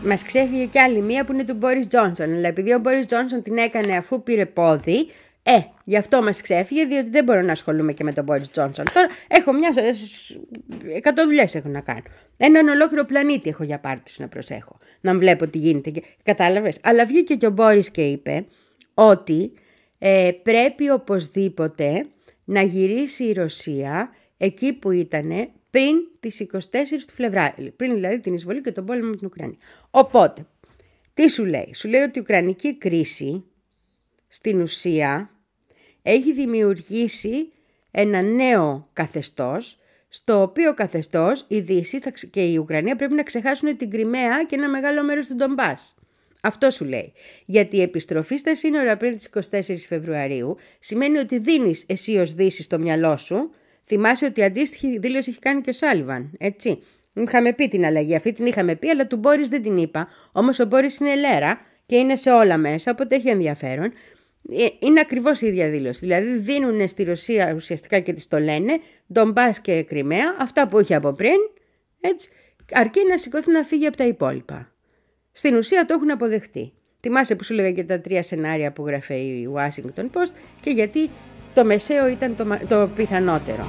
μας ξέφυγε κι άλλη μία που είναι του Μπόρις Τζόνσον. Αλλά επειδή ο Μπόρις Τζόνσον την έκανε αφού πήρε πόδι, ε, γι' αυτό μας ξέφυγε, διότι δεν μπορώ να ασχολούμαι και με τον Μπόρις Τζόνσον. Τώρα έχω μια. εκατό δουλειές έχω να κάνω. Έναν ολόκληρο πλανήτη έχω για πάρτι να προσέχω. Να βλέπω τι γίνεται. Κατάλαβες. Αλλά βγήκε και ο Μπόρις και είπε ότι ε, πρέπει οπωσδήποτε να γυρίσει η Ρωσία εκεί που ήταν πριν τις εικοστή τέταρτη του Φλεβάρι, πριν δηλαδή την εισβολή και τον πόλεμο με την Ουκρανία. Οπότε, τι σου λέει? Σου λέει ότι η Ουκρανική κρίση στην ουσία έχει δημιουργήσει ένα νέο καθεστώς, στο οποίο καθεστώς η Δύση και η Ουκρανία πρέπει να ξεχάσουν την Κριμαία και ένα μεγάλο μέρος του Ντομπάς. Αυτό σου λέει. Γιατί η επιστροφή στα σύνορα πριν τις εικοστή τέταρτη Φεβρουαρίου σημαίνει ότι δίνεις εσύ ως Δύση στο μυαλό σου. Θυμάσαι ότι αντίστοιχη δήλωση έχει κάνει και ο Σάλιβαν, έτσι. Είχαμε πει την αλλαγή αυτή, την είχαμε πει, αλλά του Μπόρις δεν την είπα. Όμως ο Μπόρις είναι ελέρα και είναι σε όλα μέσα, οπότε έχει ενδιαφέρον. Είναι ακριβώς η ίδια δήλωση. Δηλαδή δίνουν στη Ρωσία ουσιαστικά και της το λένε, Ντομπάς και Κριμαία, αυτά που είχε από πριν, έτσι, αρκεί να σηκωθεί να φύγει από τα υπόλοιπα. Στην ουσία το έχουν αποδεχτεί. Θυμάσαι που σου λέγα και τα τρία σενάρια που γράφε η Washington Post και γιατί το μεσαίο ήταν το, το πιθανότερο.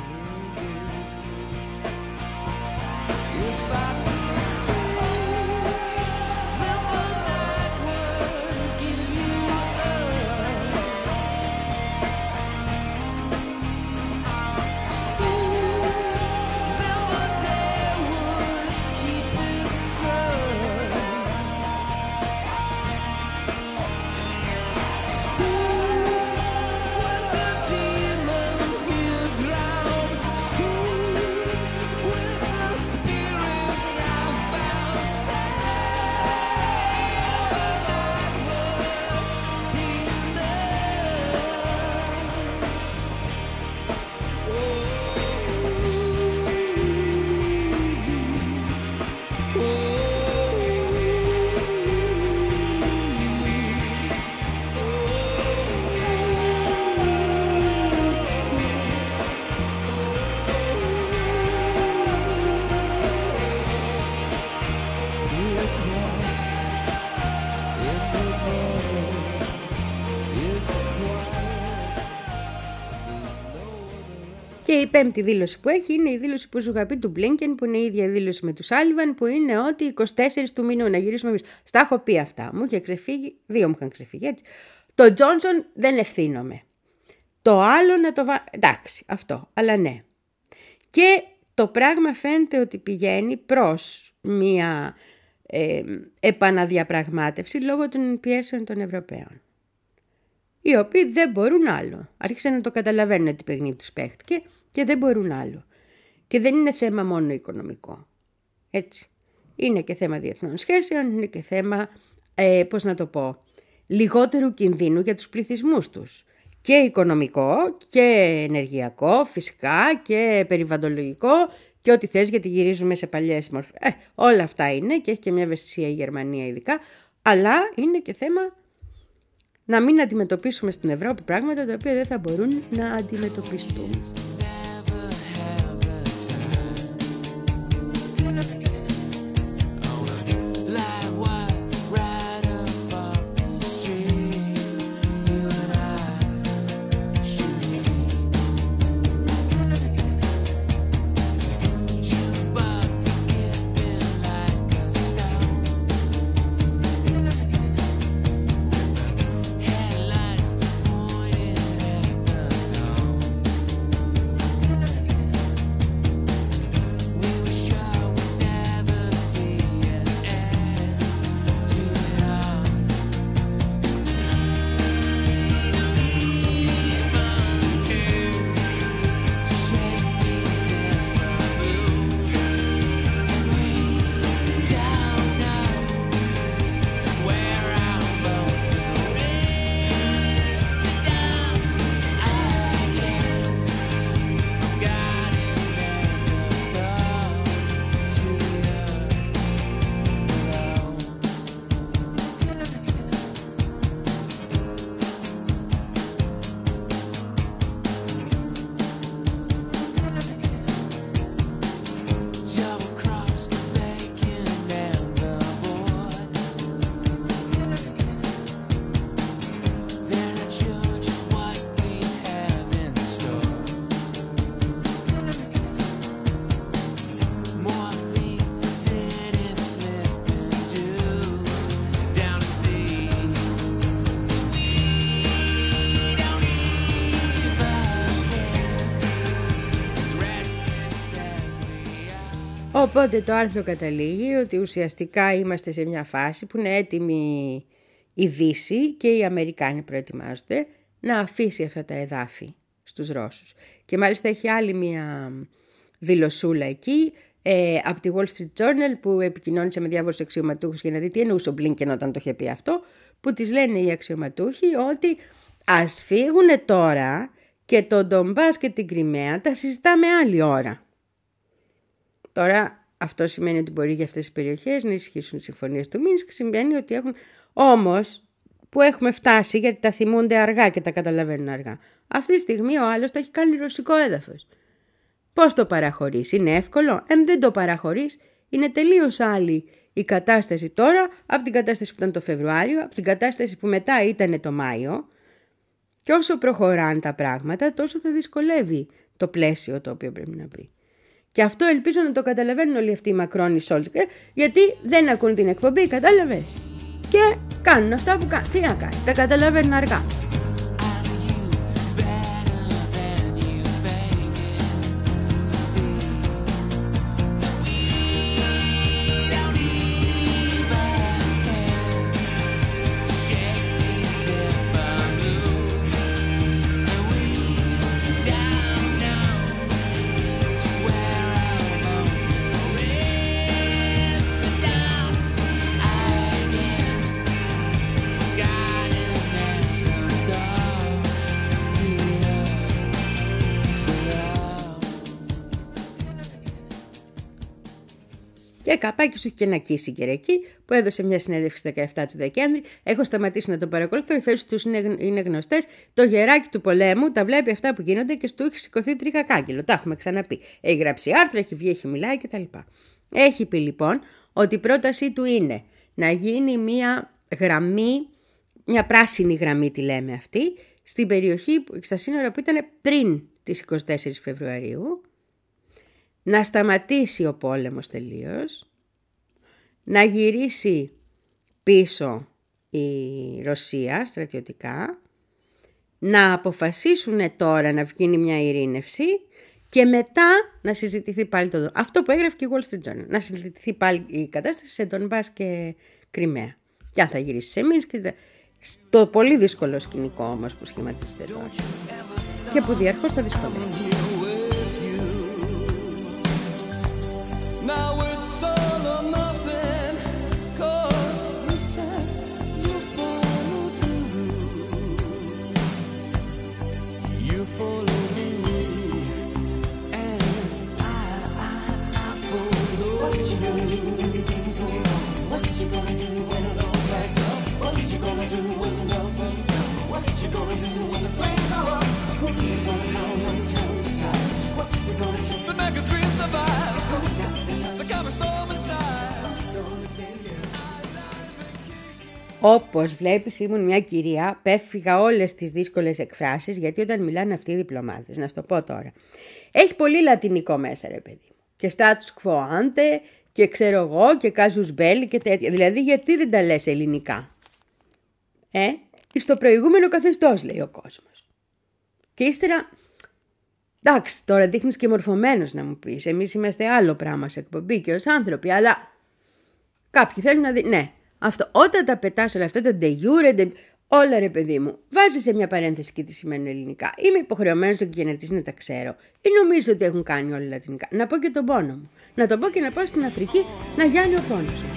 Και η πέμπτη δήλωση που έχει είναι η δήλωση που σου είχα πει του Μπλίνκεν, που είναι η ίδια δήλωση με του Σάλιβαν, που είναι ότι εικοστή τέταρτη του μηνού να γυρίσουμε εμείς. Στα έχω πει αυτά. Μου είχε ξεφύγει, δύο μου είχαν ξεφύγει έτσι. Το Τζόνσον δεν ευθύνομαι. Το άλλο να το βάλω. Εντάξει, αυτό, αλλά ναι. Και το πράγμα φαίνεται ότι πηγαίνει προς μία ε, επαναδιαπραγμάτευση λόγω των πιέσεων των Ευρωπαίων, οι οποίοι δεν μπορούν άλλο. Άρχισαν να το καταλαβαίνουν ότι παιχνίδι τους παίχτηκε και δεν μπορούν άλλο. Και δεν είναι θέμα μόνο οικονομικό. Έτσι. Είναι και θέμα διεθνών σχέσεων, είναι και θέμα, ε, πώς να το πω, λιγότερου κινδύνου για τους πληθυσμούς τους. Και οικονομικό και ενεργειακό φυσικά και περιβαλλοντολογικό και ό,τι θες, γιατί γυρίζουμε σε παλιές μορφές. Ε, όλα αυτά είναι και έχει και μια ευαισθησία η Γερμανία ειδικά, αλλά είναι και θέμα να μην αντιμετωπίσουμε στην Ευρώπη πράγματα τα οποία δεν θα μπορούν να αντιμετωπιστούν. Οπότε το άρθρο καταλήγει ότι ουσιαστικά είμαστε σε μια φάση που είναι έτοιμη η Δύση και οι Αμερικάνοι προετοιμάζονται να αφήσει αυτά τα εδάφη στους Ρώσους. Και μάλιστα έχει άλλη μια δηλωσούλα εκεί ε, από τη Wall Street Journal που επικοινώνησε με διάφορους αξιωματούχους για να δει τι εννοούσε ο Μπλίνκεν όταν το είχε πει αυτό, που τις λένε οι αξιωματούχοι ότι ας φύγουνε τώρα και το Ντομπάς και την Κριμαία τα συζητάμε άλλη ώρα. Τώρα αυτό σημαίνει ότι μπορεί για αυτές τις περιοχές να ισχύσουν οι συμφωνίες του Μίνσκ, σημαίνει ότι έχουν όμως που έχουμε φτάσει, γιατί τα θυμούνται αργά και τα καταλαβαίνουν αργά. Αυτή τη στιγμή ο άλλος το έχει κάνει ρωσικό έδαφος. Πώς το παραχωρείς, είναι εύκολο? Εμ δεν το παραχωρείς, είναι τελείως άλλη η κατάσταση τώρα από την κατάσταση που ήταν το Φεβρουάριο, από την κατάσταση που μετά ήταν το Μάιο. Και όσο προχωράνε τα πράγματα, τόσο θα δυσκολεύει το πλαίσιο το οποίο πρέπει να πει. Και αυτό ελπίζω να το καταλαβαίνουν όλοι αυτοί οι Μακρόνοι Σόλτς, γιατί δεν ακούν την εκπομπή, κατάλαβες. Και κάνουν αυτά που κάνουν. Τι να κάνουν, τα καταλαβαίνουν αργά. Και καπάκι σου είχε ένα Κίσιγκερ Κυριακή που έδωσε μια συνέντευξη δεκαεφτά του Δεκέμβρη. Έχω σταματήσει να τον παρακολουθώ, οι θέσεις του είναι, είναι γνωστές. Το γεράκι του πολέμου τα βλέπει αυτά που γίνονται και του έχει σηκωθεί τρίχα κάγκελο. Τα έχουμε ξαναπεί. Έχει γράψει άρθρα, έχει βγει, έχει μιλάει κτλ. Έχει πει λοιπόν ότι η πρότασή του είναι να γίνει μια γραμμή, μια πράσινη γραμμή τη λέμε αυτή, στην περιοχή, στα σύνορα που ήταν πριν τις εικοστή τέταρτη Φεβρουαρίου. Να σταματήσει ο πόλεμος τελείως, να γυρίσει πίσω η Ρωσία στρατιωτικά, να αποφασίσουν τώρα να βγει μια ειρήνευση και μετά να συζητηθεί πάλι το... Αυτό που έγραφε και η Wall Street Journal, να συζητηθεί πάλι η κατάσταση σε Ντονμπάς και Κριμαία. Και αν θα γυρίσει σε Μίνσκ, στο πολύ δύσκολο σκηνικό όμως που σχηματίζεται τώρα και που διαρκώς θα δυσκολεύει. Now it's all or nothing, 'cause you said you follow through. You follow me, and I, I, I follow. What you gonna do when everything's going wrong? What you gonna do when it all backs up? What you gonna do when it all burns down? What you gonna do when the flames go up? Who's gonna come and turn the tide? What's it gonna take to make a dream survive? Who's got Όπως βλέπεις ήμουν μια κυρία, πέφυγα όλες τις δύσκολες εκφράσεις, γιατί όταν μιλάνε αυτοί οι διπλωμάτες, να σου το πω τώρα, έχει πολύ λατινικό μέσα ρε παιδί, και status quo ante και ξέρω εγώ και casus belli και τέτοια, δηλαδή γιατί δεν τα λες ελληνικά, ε, στο προηγούμενο καθεστώς λέει ο κόσμος. Και ύστερα, εντάξει τώρα δείχνεις και μορφωμένος να μου πεις, εμείς είμαστε άλλο πράγμα σε εκπομπή και ως άνθρωποι, αλλά κάποιοι θέλουν να δει, ναι. Αυτό, όταν τα πετάς όλα αυτά, τα de jure, de... όλα ρε παιδί μου, βάζεις σε μια παρένθεση και τι σημαίνουν ελληνικά. Είμαι υποχρεωμένος και γενετής να τα ξέρω. Ή νομίζω ότι έχουν κάνει όλα λατινικά. Να πω και τον πόνο μου. Να το πω και να πάω στην Αφρική να γιάνει ο πόνος μου.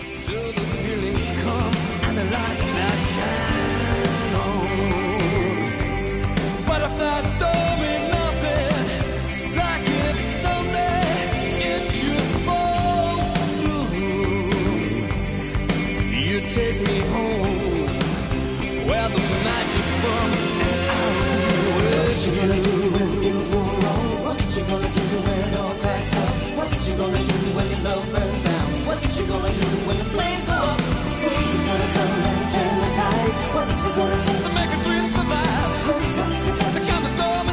Take me home, where the magic's from. What you gonna do when things go wrong? What you gonna do when it all cracks up? What you gonna do when your love burns down? What you gonna do when the flames go up? Who's gonna come and turn the tides? What's it gonna take to make a dream survive? Who's gonna to calm the storm?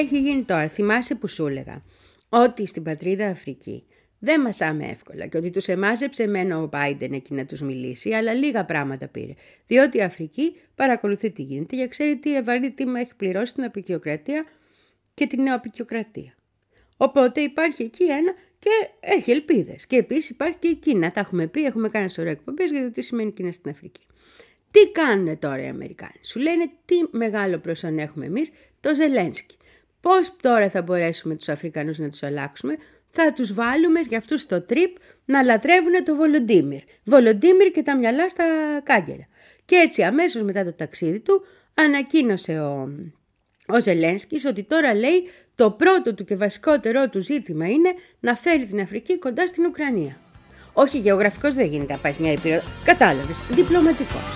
έχει γίνει τώρα? Θυμάσαι που σου έλεγα ότι στην πατρίδα Αφρική δεν μασάμε εύκολα και ότι τους εμάζεψε εμένα ο Biden εκεί να τους μιλήσει, αλλά λίγα πράγματα πήρε. Διότι η Αφρική παρακολουθεί τι γίνεται και ξέρει τι ευαρύ τίμημα έχει πληρώσει την απεικιοκρατία και την νεοαπεικιοκρατία. Οπότε υπάρχει εκεί ένα και έχει ελπίδες. Και επίσης υπάρχει και η Κίνα. Τα έχουμε πει, έχουμε κάνει σωρό εκπομπές για το τι σημαίνει Κίνα στην Αφρική. Τι κάνουν τώρα οι Αμερικάνοι? Σου λένε τι μεγάλο προσόν έχουμε εμείς, το Ζελένσκι. Πώς τώρα θα μπορέσουμε τους Αφρικανούς να τους αλλάξουμε? Θα τους βάλουμε για αυτούς το τρίπ να λατρεύουν το Βολοντίμιρ. Βολοντίμιρ και τα μυαλά στα κάγκελα. Και έτσι αμέσως μετά το ταξίδι του ανακοίνωσε ο, ο Ζελένσκις ότι τώρα λέει το πρώτο του και βασικότερό του ζήτημα είναι να φέρει την Αφρική κοντά στην Ουκρανία. Όχι γεωγραφικός δεν γίνεται, υπάρχει μια ήπειρο. Κατάλαβες, διπλωματικός.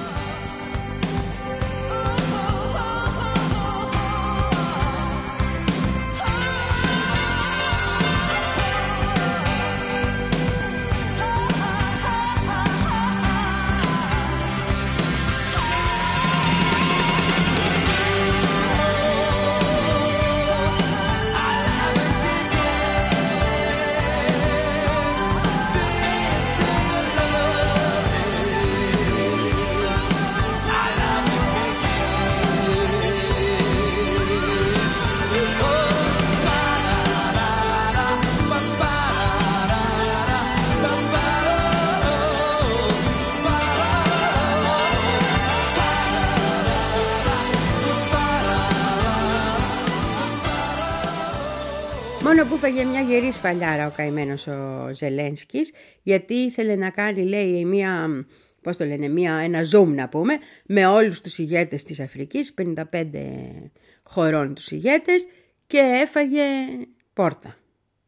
Μόνο που φάγε μια γερή σφαλιάρα ο καημένος ο Ζελένσκις, γιατί ήθελε να κάνει, λέει, μια, πώς το λένε, μια, ένα zoom να πούμε, με όλους τους ηγέτες της Αφρικής, πενήντα πέντε χωρών τους ηγέτες, και έφαγε πόρτα.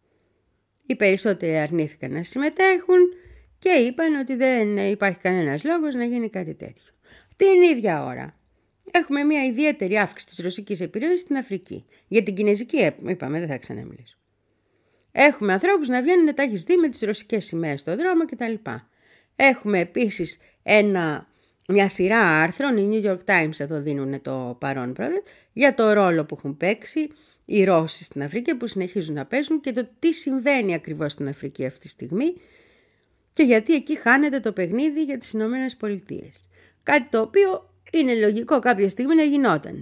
Οι περισσότεροι αρνήθηκαν να συμμετέχουν και είπαν ότι δεν υπάρχει κανένας λόγος να γίνει κάτι τέτοιο. Την ίδια ώρα έχουμε μια ιδιαίτερη αύξηση της ρωσικής επιρροής στην Αφρική. Για την κινέζικη είπαμε, δεν θα ξαναμιλήσω. Έχουμε ανθρώπους να βγαίνουν, τα έχεις δει, με τις ρωσικές σημαίες στον δρόμο κτλ. Έχουμε επίσης ένα, μια σειρά άρθρων, οι New York Times εδώ δίνουν το παρόν πρώτα, για το ρόλο που έχουν παίξει οι Ρώσοι στην Αφρική, που συνεχίζουν να παίζουν, και το τι συμβαίνει ακριβώς στην Αφρική αυτή τη στιγμή και γιατί εκεί χάνεται το παιχνίδι για τις Ηνωμένες Πολιτείες. Κάτι το οποίο είναι λογικό κάποια στιγμή να γινόταν.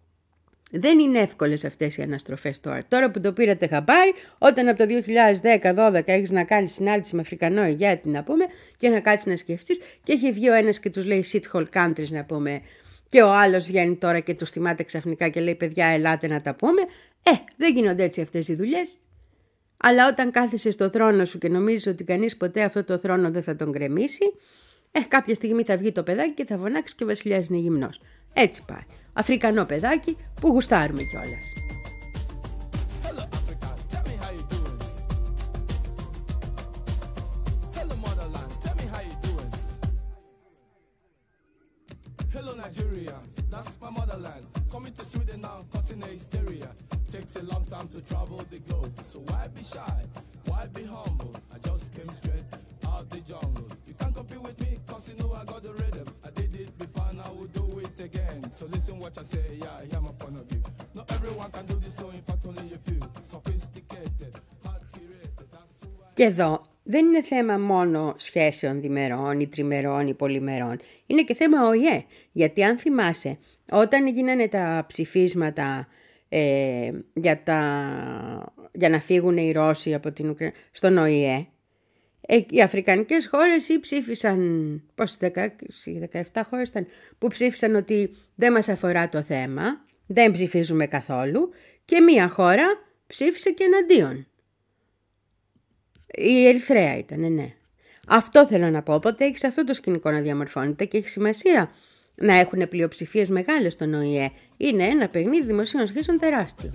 Δεν είναι εύκολες αυτές οι αναστροφές τώρα. Τώρα που το πήρατε χαμπάρι, όταν από το δύο χιλιάδες δέκα δώδεκα έχεις να κάνεις συνάντηση με Αφρικανό ηγέτη, να πούμε, και να κάτσεις να σκεφτείς, και έχει βγει ο ένας και τους λέει shithole countries, να πούμε, και ο άλλος βγαίνει τώρα και τους θυμάται ξαφνικά και λέει παιδιά, ελάτε να τα πούμε. Ε, δεν γίνονται έτσι αυτές οι δουλειές. Αλλά όταν κάθεσαι στο θρόνο σου και νομίζεις ότι κανείς ποτέ αυτό το θρόνο δεν θα τον γκρεμίσει, ε, κάποια στιγμή θα βγει το παιδάκι και θα φωνάξει και ο βασιλιάς είναι γυμνός. Έτσι πάει. Αφρικανό παιδάκι που γουστάρουμε κιόλας. Hello Nigeria, that's my motherland. Coming to Sweden now, causing a hysteria. Takes a long time to travel the globe, so why be shy? Why be humble? I just came straight out the jungle. You can't compete with me, cause you know I got the rhythm. I did it before and I will do it again. So listen what I say, yeah, hear my point of view. Not everyone can do this, no, in fact only a few. Sophisticated, hard curated, that's who I... Και εδώ δεν είναι θέμα μόνο σχέσεων διμερών ή τριμερών ή πολυμερών. Είναι και θέμα Ο Ε Ε. Γιατί αν θυμάσαι, όταν γίνανε τα ψηφίσματα ε, για, τα, για να φύγουν οι Ρώσοι από την Ουκρανία στον Ο Ε Ε, ε, οι αφρικανικές χώρες ή ψήφισαν, πώς, δεκαέξι, δεκαεπτά χώρες ήταν, που ψήφισαν ότι δεν μας αφορά το θέμα, δεν ψηφίζουμε καθόλου, και μία χώρα ψήφισε και εναντίον. Η Ερυθρέα ήταν, ναι. Αυτό θέλω να πω. Οπότε έχεις αυτό το σκηνικό να διαμορφώνεται και έχει σημασία να έχουν πλειοψηφίες μεγάλες στον Ο Ε Ε. Είναι ένα παιχνίδι δημοσίων σχέσεων τεράστιο.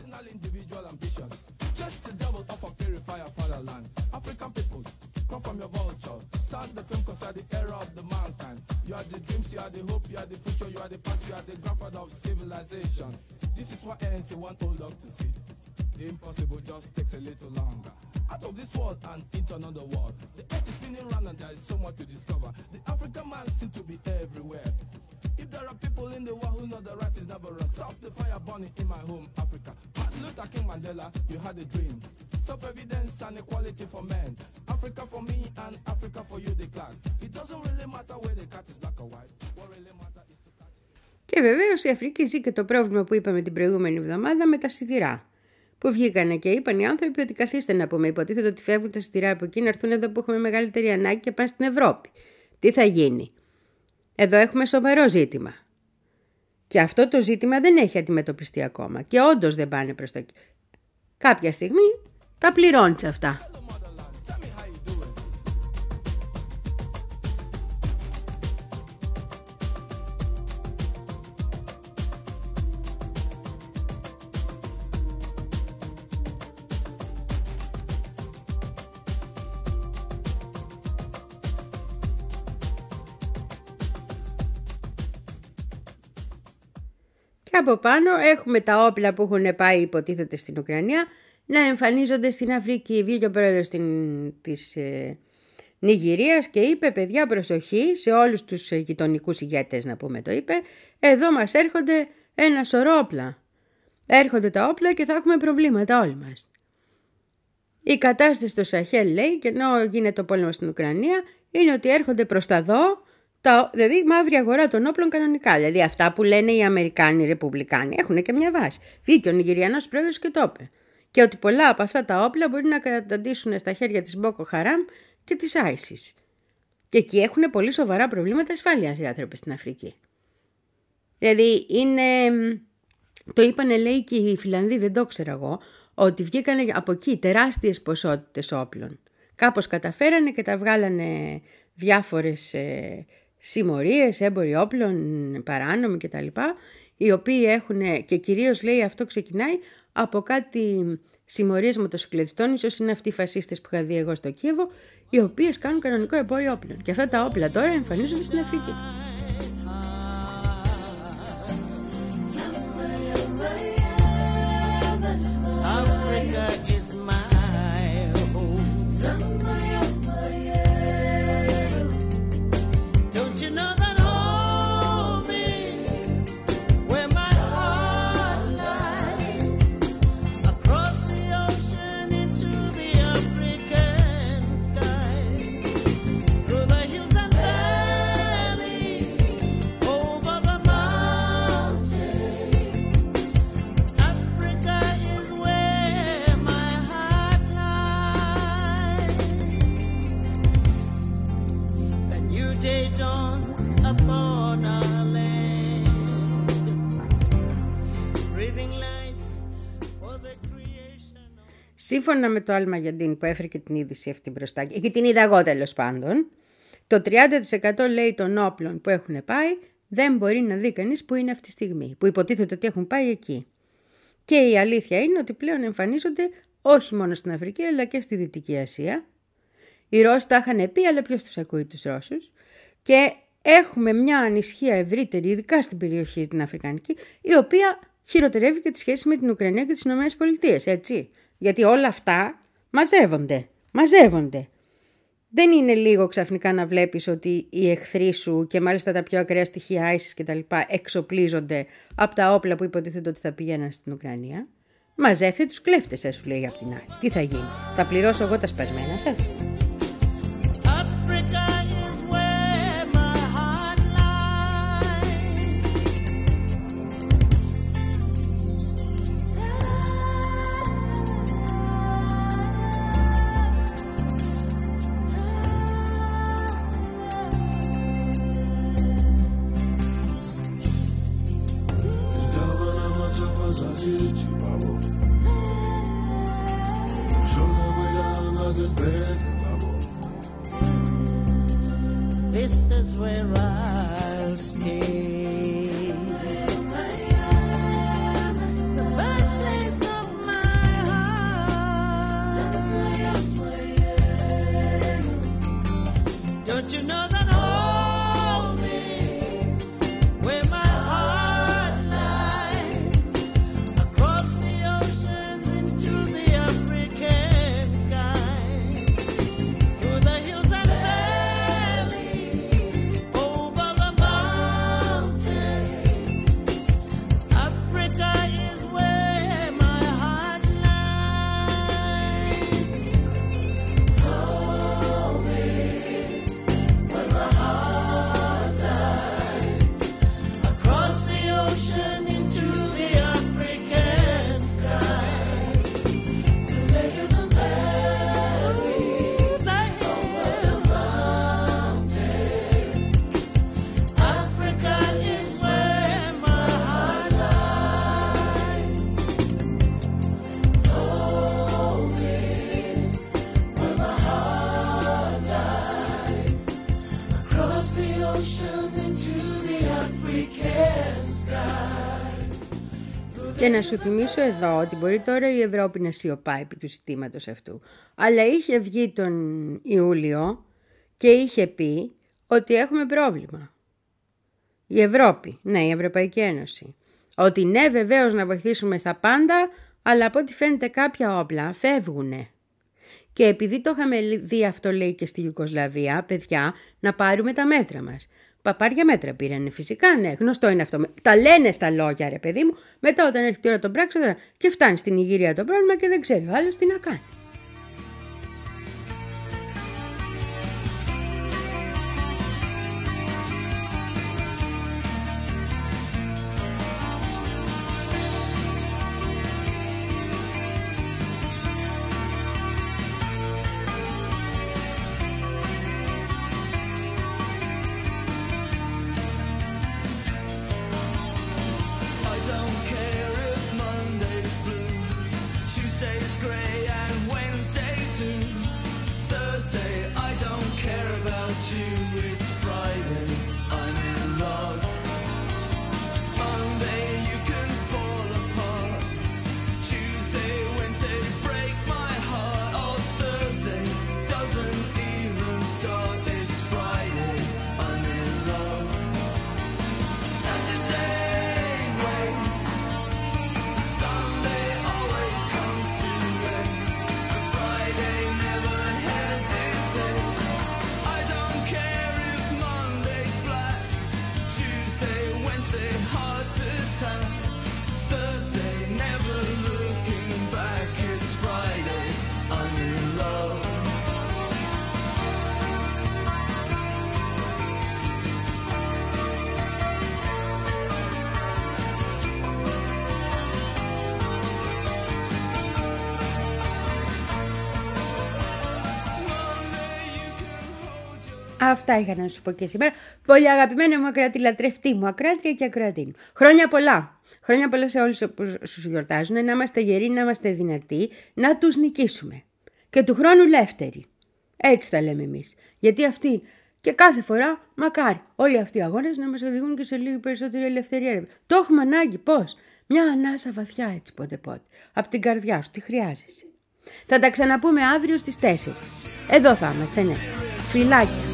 The impossible just takes a little longer. Out of this world and into another world. The earth is spinning round and there is so much to discover. The African man seems to be everywhere. If there are people in the world who know the right is never wrong. Stop the fire burning in my home, Africa. Martin Luther King Mandela, you had a dream. Self-evidence and equality for men. Africa for me and Africa for you, the clan. It doesn't really matter where the cat is black or white. What really matters is the cat. Και βεβαίως η Αφρική ζει και το πρόβλημα που είπαμε την προηγούμενη εβδομάδα με τα σιδηρά. Που βγήκανε και είπαν οι άνθρωποι ότι καθίστε να πούμε. Υποτίθεται ότι φεύγουν τα σιδηρά από εκεί να έρθουν εδώ που έχουμε μεγαλύτερη ανάγκη και πάνε στην Ευρώπη. Τι θα γίνει? Εδώ έχουμε σοβαρό ζήτημα. Και αυτό το ζήτημα δεν έχει αντιμετωπιστεί ακόμα. Και όντως δεν πάνε προς τα εκεί. Κάποια στιγμή τα πληρώνεις αυτά. Και από πάνω έχουμε τα όπλα που έχουν πάει υποτίθεται στην Ουκρανία να εμφανίζονται στην Αφρική. Βγήκε ο πρόεδρος της ε, Νιγηρίας και είπε παιδιά προσοχή σε όλους τους γειτονικούς ηγέτες να πούμε το είπε. Εδώ μας έρχονται ένα σωρό όπλα. Έρχονται τα όπλα και θα έχουμε προβλήματα όλοι μας. Η κατάσταση στο Σαχέλ λέει και ενώ γίνεται το πόλεμο στην Ουκρανία είναι ότι έρχονται προς τα δω. Τα, δηλαδή μαύρη αγορά των όπλων κανονικά. Δηλαδή αυτά που λένε οι Αμερικάνοι, οι Ρεπουμπλικάνοι έχουν και μια βάση. Βγήκε ο Νιγηριανός πρόεδρος και το είπε. Και ότι πολλά από αυτά τα όπλα μπορεί να καταντήσουν στα χέρια της Μπόκο Χαράμ και της Άισις. Και εκεί έχουν πολύ σοβαρά προβλήματα ασφάλειας οι άνθρωποι στην Αφρική. Δηλαδή είναι. Το είπανε λέει και οι Φιλανδοί, δεν το ξέρω εγώ, ότι βγήκανε από εκεί τεράστιες ποσότητες όπλων. Κάπως καταφέρανε και τα βγάλανε διάφορες ε, συμμορίες, έμποροι όπλων, παράνομοι κτλ. Οι οποίοι έχουν, και κυρίως λέει αυτό ξεκινάει από κάτι συμμορίες μοτοσυκλετιστών, ίσως είναι αυτοί οι φασίστες που είχα δει εγώ στο Κίεβο, οι οποίες κάνουν κανονικό εμπόριο όπλων. Και αυτά τα όπλα τώρα εμφανίζονται στην Αφρική. Σύμφωνα με το Αλμαγιαντίν που έφερε και την είδηση αυτή μπροστά, και την είδα εγώ τέλος πάντων, το τριάντα τοις εκατό λέει των όπλων που έχουν πάει δεν μπορεί να δει κανείς που είναι αυτή τη στιγμή, που υποτίθεται ότι έχουν πάει εκεί. Και η αλήθεια είναι ότι πλέον εμφανίζονται όχι μόνο στην Αφρική αλλά και στη Δυτική Ασία. Οι Ρώσοι τα είχαν πει, αλλά ποιος τους ακούει τους Ρώσους. Και έχουμε μια ανισχύα ευρύτερη, ειδικά στην περιοχή την Αφρικανική, η οποία χειροτερεύει και τη σχέση με την Ουκρανία και τις Ηνωμένες Πολιτείες, έτσι. Γιατί όλα αυτά μαζεύονται, μαζεύονται. Δεν είναι λίγο ξαφνικά να βλέπεις ότι οι εχθροί σου και μάλιστα τα πιο ακραία στοιχεία άισις και τα λοιπά εξοπλίζονται από τα όπλα που υποτίθεται ότι θα πηγαίναν στην Ουκρανία. Μαζεύτε τους κλέφτες, σας σου λέει απ' την άλλη. Τι θα γίνει, θα πληρώσω εγώ τα σπασμένα σας. Bed Και να σου θυμίσω εδώ ότι μπορεί τώρα η Ευρώπη να σιωπάει επί του ζητήματος αυτού. Αλλά είχε βγει τον Ιούλιο και είχε πει ότι έχουμε πρόβλημα. Η Ευρώπη, ναι, η Ευρωπαϊκή Ένωση. Ότι ναι, βεβαίως να βοηθήσουμε στα πάντα, αλλά από ό,τι φαίνεται κάποια όπλα φεύγουνε. Και επειδή το είχαμε δει αυτό, λέει, και στη Ιουγκοσλαβία, παιδιά, να πάρουμε τα μέτρα μας. Παπάρια μέτρα πήρανε φυσικά, ναι, γνωστό είναι αυτό. Τα λένε στα λόγια, ρε παιδί μου, μετά όταν έρχεται η ώρα των πράξεων και φτάνει στην Ιγυρία το πρόβλημα και δεν ξέρει ο άλλος τι να κάνει. Αυτά είχα να σου πω και σήμερα. Πολύ αγαπημένα μου ακροατή, λατρευτή μου ακροάτρια και ακροατή μου. Χρόνια πολλά. Χρόνια πολλά σε όλους όσους γιορτάζουν. Να είμαστε γεροί, να είμαστε δυνατοί, να τους νικήσουμε. Και του χρόνου λεύτεροι. Έτσι τα λέμε εμείς. Γιατί αυτοί και κάθε φορά, μακάρι, όλοι αυτοί οι αγώνες να μας οδηγούν και σε λίγο περισσότερη ελευθερία. Το έχουμε ανάγκη. Πώς? Μια ανάσα βαθιά έτσι πότε πότε. Από την καρδιά σου, τι χρειάζεσαι. Θα τα ξαναπούμε αύριο στις τέσσερις. Εδώ θα είμαστε, ναι. Φιλάκια.